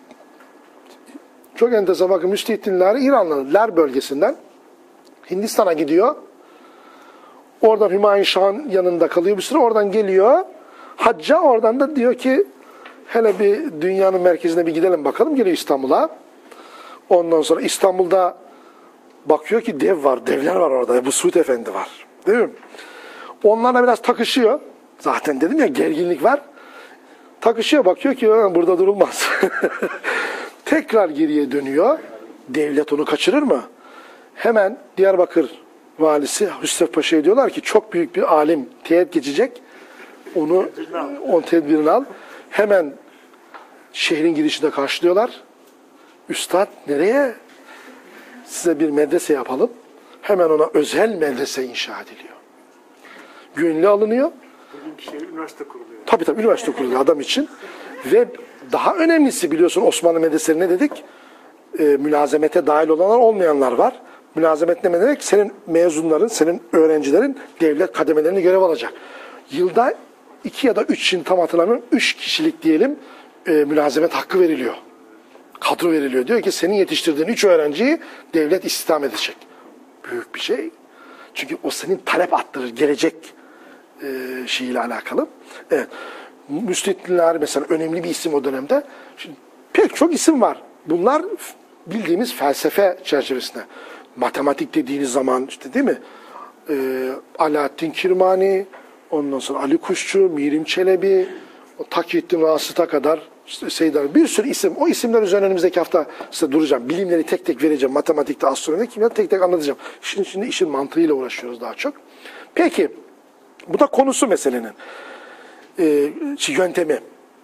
Çok enteresan, bakın Müstihittin Nari İranlı Ler bölgesinden Hindistan'a gidiyor. Oradan Hümayun Şah'ın yanında kalıyor bir süre. Oradan geliyor hacca, oradan da diyor ki hele bir dünyanın merkezine bir gidelim bakalım. Geliyor İstanbul'a. Ondan sonra İstanbul'da bakıyor ki dev var, devler var orada. Ebu Suud Efendi var. Değil mi? Onlarla biraz takışıyor. Zaten dedim ya, gerginlik var. Takışıyor, bakıyor ki burada durulmaz. Tekrar geriye dönüyor. Devlet onu kaçırır mı? Hemen Diyarbakır valisi Hüsrev Paşa'ya diyorlar ki çok büyük bir alim teğet geçecek. Onu on tedbirini al. Hemen şehrin girişinde karşılıyorlar. Üstad nereye? Size bir medrese yapalım. Hemen ona özel medrese inşa ediliyor. Gönüllü alınıyor. Bugünkü şey üniversite kuruluyor. Tabii tabii üniversite kuruluyor adam için. Ve daha önemlisi, biliyorsun Osmanlı medreseleri ne dedik? E, mülazemete dahil olanlar, olmayanlar var. Mülazemet ne demek? Senin mezunların, senin öğrencilerin devlet kademelerini görev alacak. Yılda iki ya da üç, şimdi tam hatırlamıyorum, üç kişilik diyelim e, mülazemet hakkı veriliyor. Kadro veriliyor. Diyor ki senin yetiştirdiğin üç öğrenciyi devlet istihdam edecek. Büyük bir şey. Çünkü o senin talep attırır, gelecek e, şeyiyle alakalı. Evet. Müstehittinler mesela önemli bir isim o dönemde. Şimdi pek çok isim var. Bunlar bildiğimiz felsefe çerçevesinde. Matematik dediğiniz zaman işte değil mi? Ee, Alaaddin Kirmani, ondan sonra Ali Kuşçu, Mirim Çelebi, Takiyettin Rasıt'a kadar işte Seydar, bir sürü isim. O isimler üzerine önümüzdeki hafta size duracağım. Bilimleri tek tek vereceğim. Matematikte, astronomide, kimyada tek tek anlatacağım. Şimdi, şimdi işin mantığıyla uğraşıyoruz daha çok. Peki, bu da konusu meselenin. Ee, yöntemi.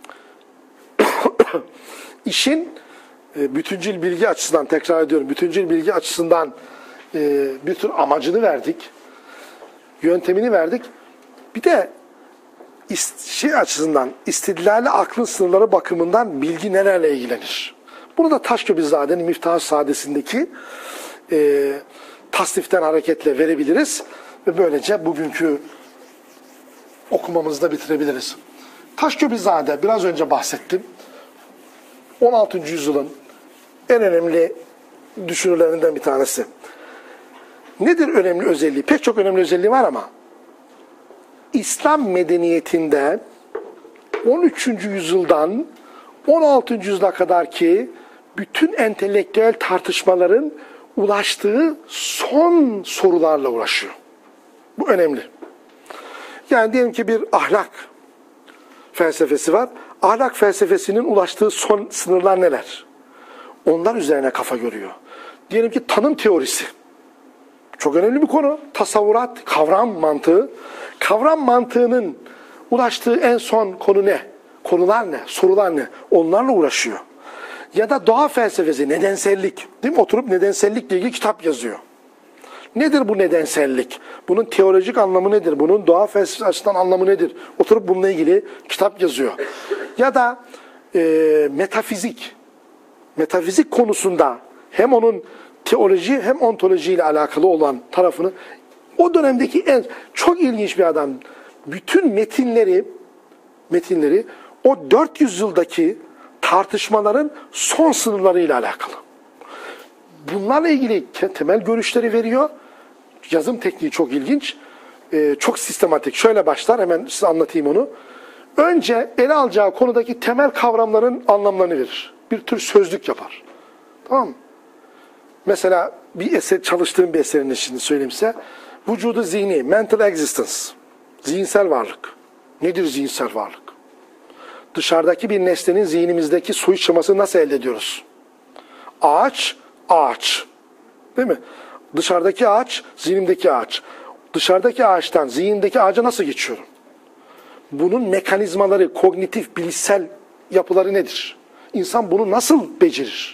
İşin e, bütüncül bilgi açısından, tekrar ediyorum, bütüncül bilgi açısından e, bir tür amacını verdik. Yöntemini verdik. Bir de ist, şey açısından, istidlali aklın sınırları bakımından bilgi nelerle ilgilenir? Bunu da Taşköprüzade'nin Miftah-ı Saadesi'ndeki e, tasniften hareketle verebiliriz. Ve böylece bugünkü okumamızı da bitirebiliriz. Taşköprüzade, biraz önce bahsettim. on altıncı yüzyılın en önemli düşünürlerinden bir tanesi. Nedir önemli özelliği? Pek çok önemli özelliği var ama İslam medeniyetinde on üçüncü yüzyıldan on altıncı yüzyıla kadar ki bütün entelektüel tartışmaların ulaştığı son sorularla uğraşıyor. Bu önemli. Yani diyelim ki bir ahlak felsefesi var. Ahlak felsefesinin ulaştığı son sınırlar neler? Onlar üzerine kafa görüyor. Diyelim ki tanım teorisi. Çok önemli bir konu. Tasavvurat, kavram mantığı. Kavram mantığının ulaştığı en son konu ne? Konular ne? Sorular ne? Onlarla uğraşıyor. Ya da doğa felsefesi, nedensellik. Değil mi? Oturup nedensellikle ilgili kitap yazıyor. Nedir bu nedensellik? Bunun teolojik anlamı nedir? Bunun doğa felsefesi açısından anlamı nedir? Oturup bununla ilgili kitap yazıyor. Ya da e, metafizik. Metafizik konusunda hem onun teoloji hem ontoloji ile alakalı olan tarafını, o dönemdeki en çok ilginç bir adam. Bütün metinleri metinleri o dört yüz yıldaki tartışmaların son sınırlarıyla alakalı. Bunlarla ilgili temel görüşleri veriyor. Yazım tekniği çok ilginç. Ee, çok sistematik. Şöyle başlar, hemen size anlatayım onu. Önce ele alacağı konudaki temel kavramların anlamlarını verir. Bir tür sözlük yapar. Tamam mı? Mesela bir eser, çalıştığım bir eserin şimdi söyleyeyim size. Vücudu zihni, mental existence. Zihinsel varlık. Nedir zihinsel varlık? Dışarıdaki bir nesnenin zihnimizdeki soyut şemasını nasıl elde ediyoruz? Ağaç, ağaç. Değil mi? Dışarıdaki ağaç, zihnimdeki ağaç. Dışarıdaki ağaçtan zihindeki ağaca nasıl geçiyorum? Bunun mekanizmaları, kognitif, bilişsel yapıları nedir? İnsan bunu nasıl becerir?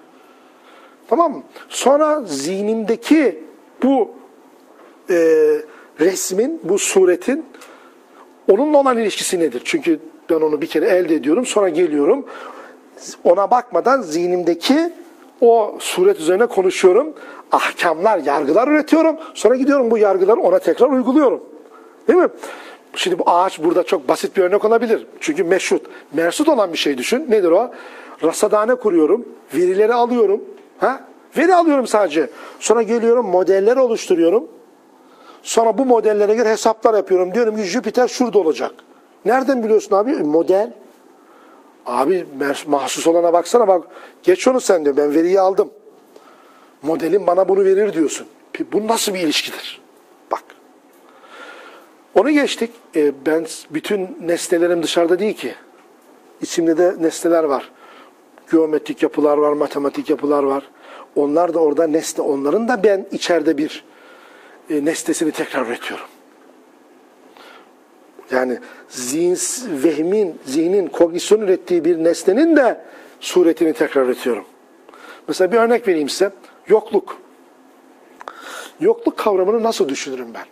Tamam mı? Sonra zihnimdeki bu e, resmin, bu suretin onunla olan ilişkisi nedir? Çünkü ben onu bir kere elde ediyorum, sonra geliyorum. ona bakmadan zihnimdeki o suret üzerine konuşuyorum. Ahkamlar, yargılar üretiyorum. Sonra gidiyorum bu yargıları ona tekrar uyguluyorum. Değil mi? Şimdi bu ağaç burada çok basit bir örnek olabilir. Çünkü meşrut. Mersut olan bir şey düşün. Nedir o? Rasadhane kuruyorum. Verileri alıyorum. Ha? Veri alıyorum sadece. Sonra geliyorum modeller oluşturuyorum. Sonra bu modellere göre hesaplar yapıyorum. Diyorum ki Jüpiter şurada olacak. Nereden biliyorsun abi? Model. Abi mahsus olana baksana bak. Geç onu sen diyor. Ben veriyi aldım. Modelin bana bunu verir diyorsun. Bu nasıl bir ilişkidir? Bak. Onu geçtik. E, ben bütün nesnelerim dışarıda değil ki. İçimde de nesneler var. Geometrik yapılar var, matematik yapılar var. Onlar da orada nesne. Onların da ben içeride bir e, nesnesini tekrar üretiyorum. Yani zihin, vehmin, zihnin kognisyon ürettiği bir nesnenin de suretini tekrar üretiyorum. Mesela bir örnek vereyim size. Yokluk. Yokluk kavramını nasıl düşünürüm ben?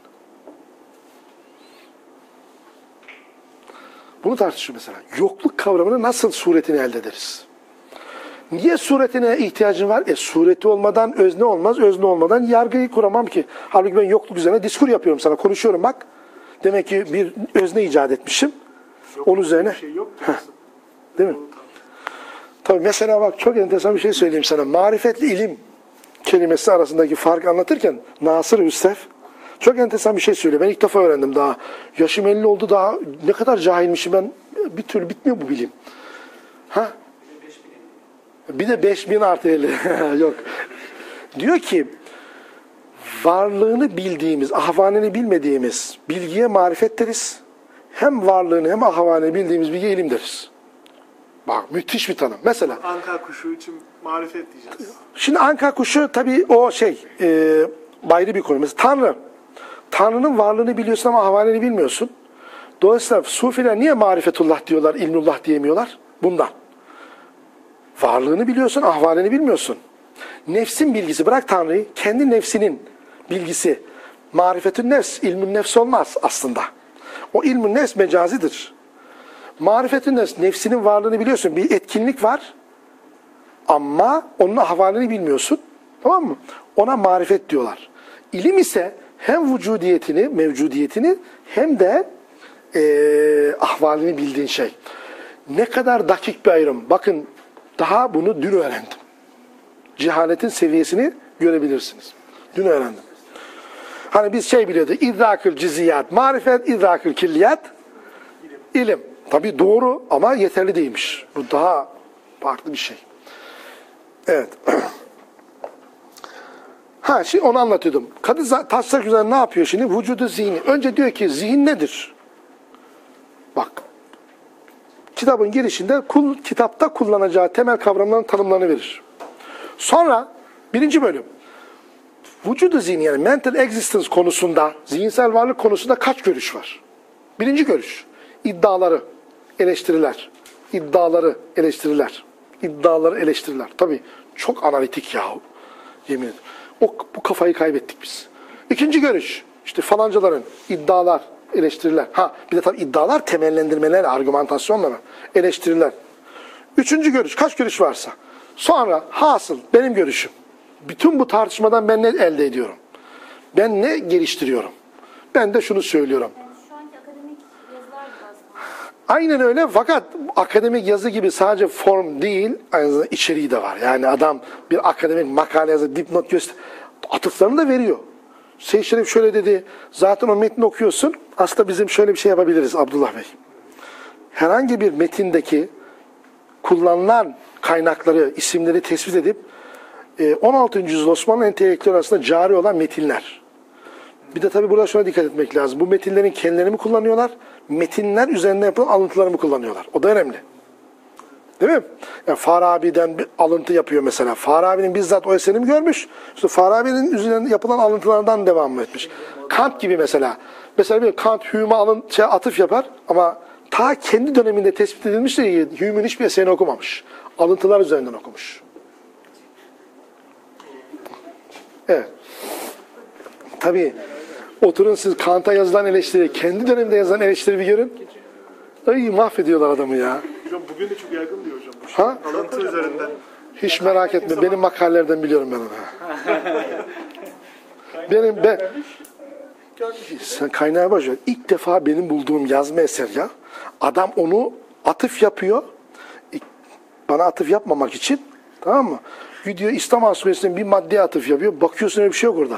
Bunu tartışıyor mesela. Yokluk kavramını nasıl suretini elde ederiz? Niye suretine ihtiyacın var? E sureti olmadan özne olmaz, özne olmadan yargıyı kuramam ki. Halbuki ben yokluk üzerine diskur yapıyorum sana, konuşuyorum bak. Demek ki bir özne icat etmişim. Yok, onun üzerine. Bir şey yok değil mi? Tabii mesela bak çok enteresan bir şey söyleyeyim sana. Marifetli ilim kelimesi arasındaki farkı anlatırken Nasır Hüsrev çok enteresan bir şey söylüyor. Ben ilk defa öğrendim daha. Yaşım elli oldu daha ne kadar cahilmişim ben. Bir türlü bitmiyor bu bilim. Ha? Bir de beş bin artı elli. Yok. Diyor ki varlığını bildiğimiz, ahvalini bilmediğimiz bilgiye marifet deriz. Hem varlığını hem ahvalini bildiğimiz bilgiye ilim deriz. Bak müthiş bir tanım. Mesela. Anka kuşu için marifet diyeceğiz. Şimdi anka kuşu tabii o şey e, ayrı bir konu. Mesela Tanrı. Tanrı'nın varlığını biliyorsun ama ahvalini bilmiyorsun. Dolayısıyla Sufiler niye marifetullah diyorlar, ilmullah diyemiyorlar? Bundan. Varlığını biliyorsun, ahvalini bilmiyorsun. Nefsin bilgisi, bırak Tanrı'yı, kendi nefsinin bilgisi. Marifetün nefs, ilmün nefs olmaz aslında. O ilmün nefs mecazidir. Marifetün nefs, nefsinin varlığını biliyorsun. Bir etkinlik var ama onun ahvalini bilmiyorsun. Tamam mı? Ona marifet diyorlar. İlim ise hem vücudiyetini, mevcudiyetini hem de e, ahvalini bildiğin şey. Ne kadar dakik bir ayrım. Bakın daha bunu dün öğrendim. Cehaletin seviyesini görebilirsiniz. Dün öğrendim. Hani biz şey biliyorduk. İdrakül ciziyat, marifet, idrakül killiyat, ilim. Tabii doğru ama yeterli değilmiş. Bu daha farklı bir şey. Evet. Ha şimdi onu anlatıyordum. Kadı Taslak üzerine ne yapıyor şimdi? Vücudu zihni. Önce diyor ki zihin nedir? Bak. Kitabın girişinde kul, kitapta kullanacağı temel kavramların tanımlarını verir. Sonra birinci bölüm. Vücudu zihni yani mental existence konusunda, zihinsel varlık konusunda kaç görüş var? Birinci görüş. İddiaları, eleştiriler. İddiaları, eleştiriler. İddiaları, eleştiriler. Tabii çok analitik yahu. Yemin ederim. O, bu kafayı kaybettik biz. İkinci görüş. İşte falancaların iddialar, eleştiriler. Ha bir de tabii iddialar temellendirmeler, argümantasyonla mı? Eleştiriler. Üçüncü görüş. Kaç görüş varsa. Sonra hasıl benim görüşüm. Bütün bu tartışmadan ben ne elde ediyorum? Ben ne geliştiriyorum? Ben de şunu söylüyorum. Yani şu anki akademik yazılar gibi aslında. Aynen öyle fakat akademik yazı gibi sadece form değil, aynı zamanda içeriği de var. Yani adam bir akademik makale yazı, dipnot göster, atıflarını da veriyor. Seyyid Şerif şöyle dedi, zaten o metni okuyorsun, aslında bizim şöyle bir şey yapabiliriz Abdullah Bey. Herhangi bir metindeki kullanılan kaynakları, isimleri tespit edip on altıncı yüzyıl Osmanlı entelektüel arasında cari olan metinler. Bir de tabii burada şuna dikkat etmek lazım. Bu metinlerin kendilerini mi kullanıyorlar? Metinler üzerinde yapılan alıntıları mı kullanıyorlar? O da önemli. Değil mi? Yani Farabi'den bir alıntı yapıyor mesela. Farabi'nin bizzat o eserini görmüş. İşte Farabi'nin üzerinde yapılan alıntılardan devam etmiş. Kant gibi mesela. Mesela bir Kant Hume'a alın, şey, atıf yapar ama ta kendi döneminde tespit edilmiş de Hume'un hiçbir eserini okumamış. Alıntılar üzerinden okumuş. Evet. Tabii oturun siz Kant'a yazılan eleştiri, kendi döneminde yazılan eleştiri bir görün. Ay mahvediyorlar adamı ya. Hocam Bugün de çok yaygın diyor hocam. Bu şey. Ha? Alıntı üzerinden. Hiç merak etme. Benim makalelerden biliyorum ben onu. Benim ben sen kaynağı boş ver. İlk defa benim bulduğum yazma eser ya. Adam onu atıf yapıyor. Bana atıf yapmamak için, tamam mı? Gidiyor İslam Ansiklopedisi'nin bir maddeye atıf yapıyor. Bakıyorsun öyle bir şey yok orada.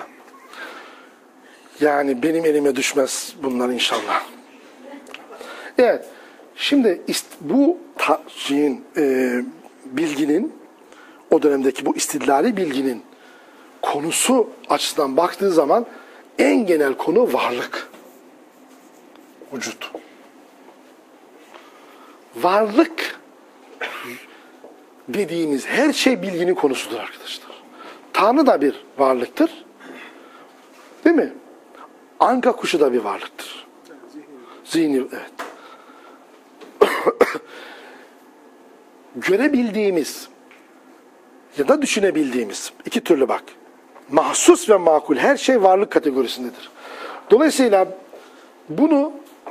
Yani benim elime düşmez bunlar inşallah. Evet. Şimdi bu şeyin, e, bilginin, o dönemdeki bu istidlali bilginin konusu açısından baktığı zaman en genel konu varlık. Vücut. Varlık dediğimiz her şey bilginin konusudur arkadaşlar. Tanrı da bir varlıktır. Değil mi? Anka kuşu da bir varlıktır. Zihni, evet. Görebildiğimiz ya da düşünebildiğimiz iki türlü bak. Mahsus ve makul her şey varlık kategorisindedir. Dolayısıyla bunu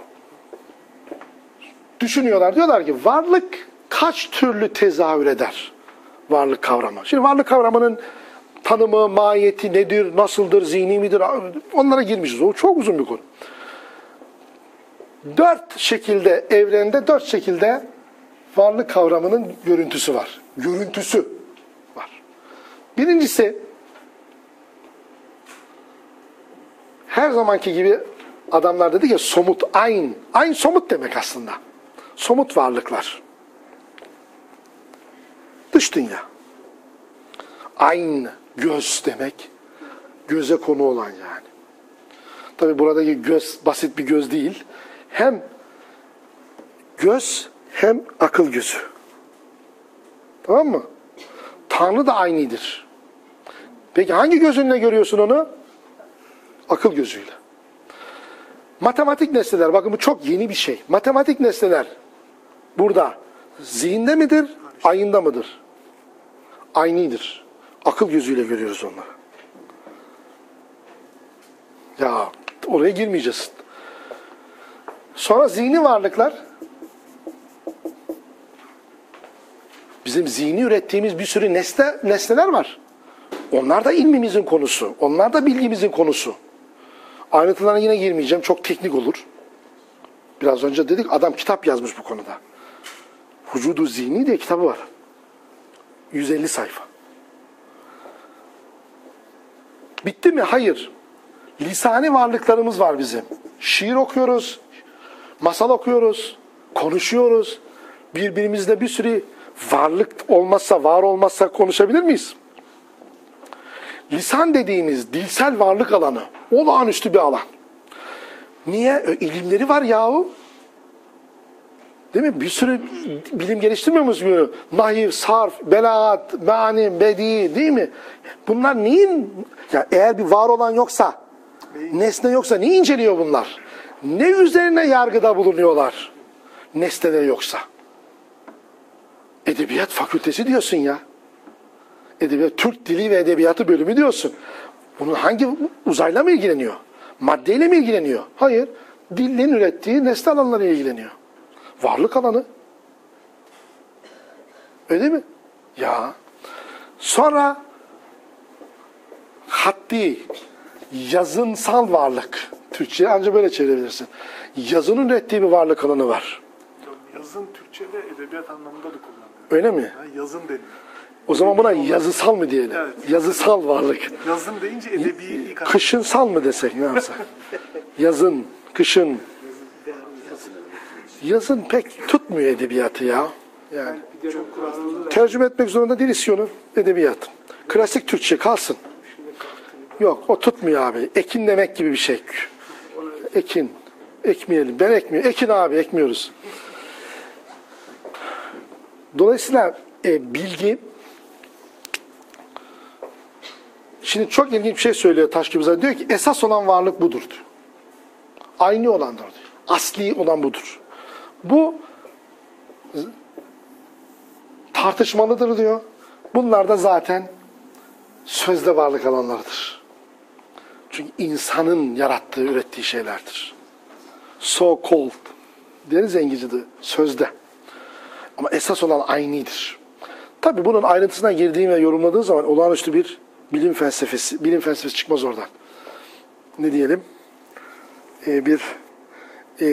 düşünüyorlar. Diyorlar ki varlık kaç türlü tezahür eder? Varlık kavramı. Şimdi varlık kavramının tanımı, mahiyeti nedir, nasıldır, zihni midir? Onlara girmişiz. O çok uzun bir konu. Dört şekilde, evrende dört şekilde varlık kavramının görüntüsü var. Görüntüsü var. Birincisi, her zamanki gibi adamlar dedi ki somut, ayn. Ayn somut demek aslında. Somut varlıklar. Dış dünya. Ayn, göz demek. Göze konu olan yani. Tabi buradaki göz basit bir göz değil. Hem göz hem akıl gözü. Tamam mı? Tanrı da aynıdır. Peki hangi gözünle görüyorsun onu? Akıl gözüyle. Matematik nesneler, bakın bu çok yeni bir şey. Matematik nesneler burada zihinde midir, ayında mıdır? Aynıdır. Akıl gözüyle görüyoruz onları. Ya oraya girmeyeceğiz. Sonra zihni varlıklar, bizim zihni ürettiğimiz bir sürü nesne, nesneler var. Onlar da ilmimizin konusu. Onlar da bilgimizin konusu. Ayrıntılarına yine girmeyeceğim. Çok teknik olur. Biraz önce dedik adam kitap yazmış bu konuda. Vücudu Zihni diye kitabı var. yüz elli sayfa. Bitti mi? Hayır. Lisani varlıklarımız var bizim. Şiir okuyoruz. Masal okuyoruz. Konuşuyoruz. Birbirimizle bir sürü varlık olmazsa, var olmazsa konuşabilir miyiz? Lisan dediğimiz dilsel varlık alanı olağanüstü bir alan. Niye? İlimleri var yahu. Değil mi? Bir sürü bilim geliştirmiyor musunuz? Nahiv, sarf, belaat, meani, bedi, değil mi? Bunlar neyin? Ya eğer bir var olan yoksa, nesne yoksa neyi inceliyor bunlar? Ne üzerine yargıda bulunuyorlar? Nesneleri yoksa. Edebiyat fakültesi diyorsun ya. Edebiyat, Türk Dili ve Edebiyatı bölümü diyorsun. Bunun hangi uzayla mı ilgileniyor? Maddeyle mi ilgileniyor? Hayır. Dilin ürettiği nesne alanlarıyla ilgileniyor. Varlık alanı. Öyle mi? Ya. Sonra haddi, yazınsal varlık. Türkçe'ye ancak böyle çevirebilirsin. Yazının ürettiği bir varlık alanı var. Yazın Türkçe'de edebiyat anlamında da kullanılıyor. Öyle mi? Ha, yazın deniyor. O zaman buna yazısal mı diyelim? Evet. Yazısal varlık. Yazın deyince edebi... Kışınsal mı desek ne yapsak? Yazın, kışın. Yazın pek tutmuyor edebiyatı ya. Yani tercüme etmek zorunda değiliz onu. Edebiyat. Klasik Türkçe kalsın. Yok o tutmuyor abi. Ekin demek gibi bir şey. Ekin. Ekmeyelim. Ben ekmiyorum. Ekin abi ekmiyoruz. Dolayısıyla e, bilgi, şimdi çok ilginç bir şey söylüyor Taşkıbız'a. Diyor ki esas olan varlık budur diyor. Aynı olandır diyor. Asli olan budur. Bu tartışmalıdır diyor. Bunlar da zaten sözde varlık alanlarıdır. Çünkü insanın yarattığı, ürettiği şeylerdir. So called deriz ya İngilizce'de, sözde. Ama esas olan aynidir. Tabii bunun ayrıntısına girdiğin ve yorumladığın zaman olağanüstü bir bilim felsefesi, bilim felsefesi çıkmaz oradan. Ne diyelim? Ee, bir e,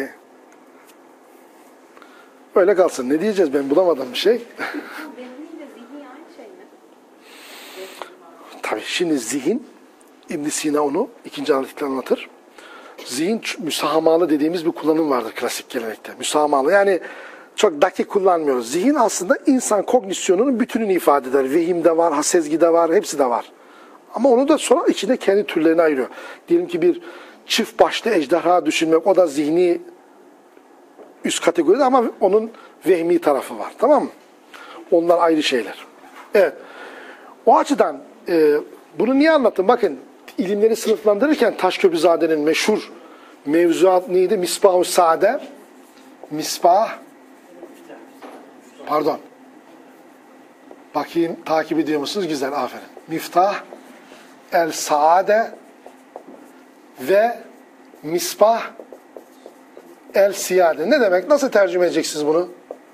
öyle kalsın. Ne diyeceğiz? Ben bulamadım bir şey. Bedeniyle zihni aynı şey mi? Tabii şimdi zihin, İbn Sina onu ikinci analitikte anlatır. Zihin müsahamalı dediğimiz bir kullanım vardır klasik gelenekte. Müsahamalı yani çok dakik kullanmıyoruz. Zihin aslında insan kognisyonunun bütününü ifade eder. Vehim de var, hasezgi de var, hepsi de var. Ama onu da sonra içinde kendi türlerini ayırıyor. Diyelim ki bir çift başlı ejderha düşünmek, o da zihni üst kategoride ama onun vehmi tarafı var. Tamam mı? Onlar ayrı şeyler. Evet. O açıdan e, bunu niye anlattım? Bakın ilimleri sınıflandırırken Taşköprüzade'nin meşhur mevzuat neydi? Misbah-ı Sade. Misbah Pardon. Bakayım takip ediyor musunuz? Güzel, aferin. Miftah el Saade ve Misbah el Siyade. Ne demek? Nasıl tercüme edeceksiniz bunu?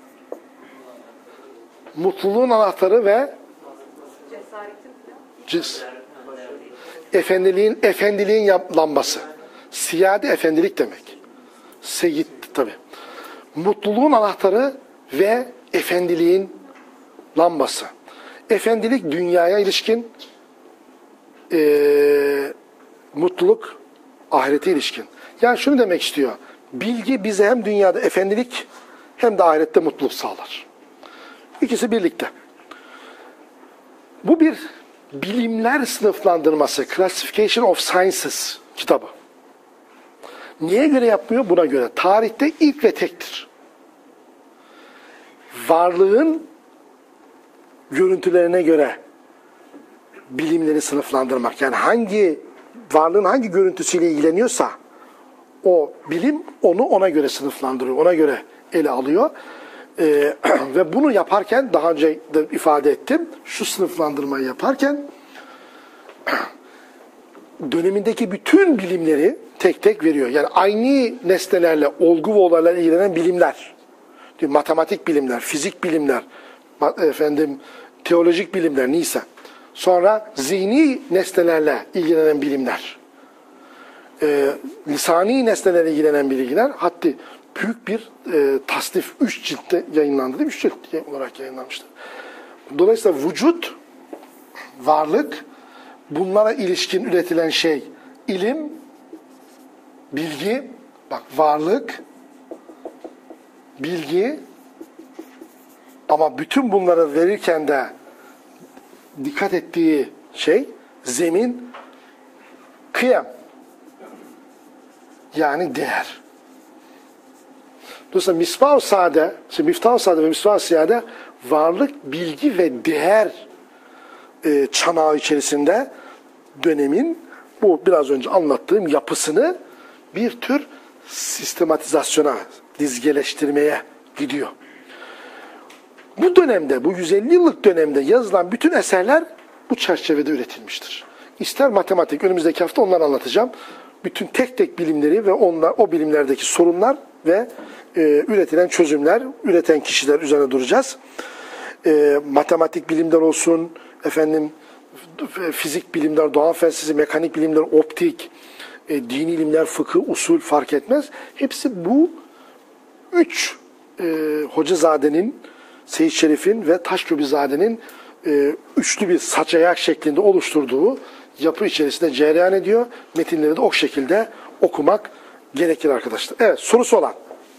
Mutluluğun anahtarı ve cis. Efendiliğin, efendiliğin lambası. Siyade efendilik demek. Seyyid tabi. Mutluluğun anahtarı ve efendiliğin lambası. Efendilik dünyaya ilişkin, e, mutluluk ahirete ilişkin. Yani şunu demek istiyor. Bilgi bize hem dünyada efendilik hem de ahirette mutluluk sağlar. İkisi birlikte. Bu bir bilimler sınıflandırması, Classification of Sciences kitabı. Niye göre yapmıyor? Buna göre. Tarihte ilk ve tektir. Varlığın görüntülerine göre bilimleri sınıflandırmak. Yani hangi varlığın hangi görüntüsüyle ilgileniyorsa o bilim onu ona göre sınıflandırıyor. Ona göre ele alıyor. Ee, ve bunu yaparken daha önce de ifade ettim. Şu sınıflandırmayı yaparken dönemindeki bütün bilimleri tek tek veriyor. Yani aynı nesnelerle, olgu ve olaylarla ilgilenen bilimler. Matematik bilimler, fizik bilimler, efendim teolojik bilimler neyse. Sonra zihni nesnelerle ilgilenen bilimler. E, lisani nesnelerle ilgilenen bilgiler. Hatta büyük bir e, tasnif üç ciltte yayınlandı değil mi? Üç cilt olarak yayınlanmıştı. Dolayısıyla vücut, varlık, bunlara ilişkin üretilen şey ilim, bilgi, bak varlık, bilgi, ama bütün bunları verirken de dikkat ettiği şey zemin, kıyam, yani değer. Dolayısıyla Misbah-ı Sade, işte Miftah-ı Sade ve Misbah-ı Siyade varlık, bilgi ve değer e, çanağı içerisinde dönemin bu biraz önce anlattığım yapısını bir tür sistematizasyona, dizgeleştirmeye gidiyor. Bu dönemde, bu yüz elli yıllık dönemde yazılan bütün eserler bu çerçevede üretilmiştir. İster matematik, önümüzdeki hafta onları anlatacağım. Bütün tek tek bilimleri ve onlar, o bilimlerdeki sorunlar ve e, üretilen çözümler, üreten kişiler üzerine duracağız. E, matematik bilimler olsun, efendim fizik bilimler, doğa felsefesi, mekanik bilimler, optik, e, dini ilimler, fıkıh, usul fark etmez. Hepsi bu üç e, Hocazade'nin, Seyyid Şerif'in ve Taşköprüzade'nin e, üçlü bir saç ayak şeklinde oluşturduğu yapı içerisinde cereyan ediyor. Metinleri de o şekilde okumak gerekir arkadaşlar. Evet, sorusu olan.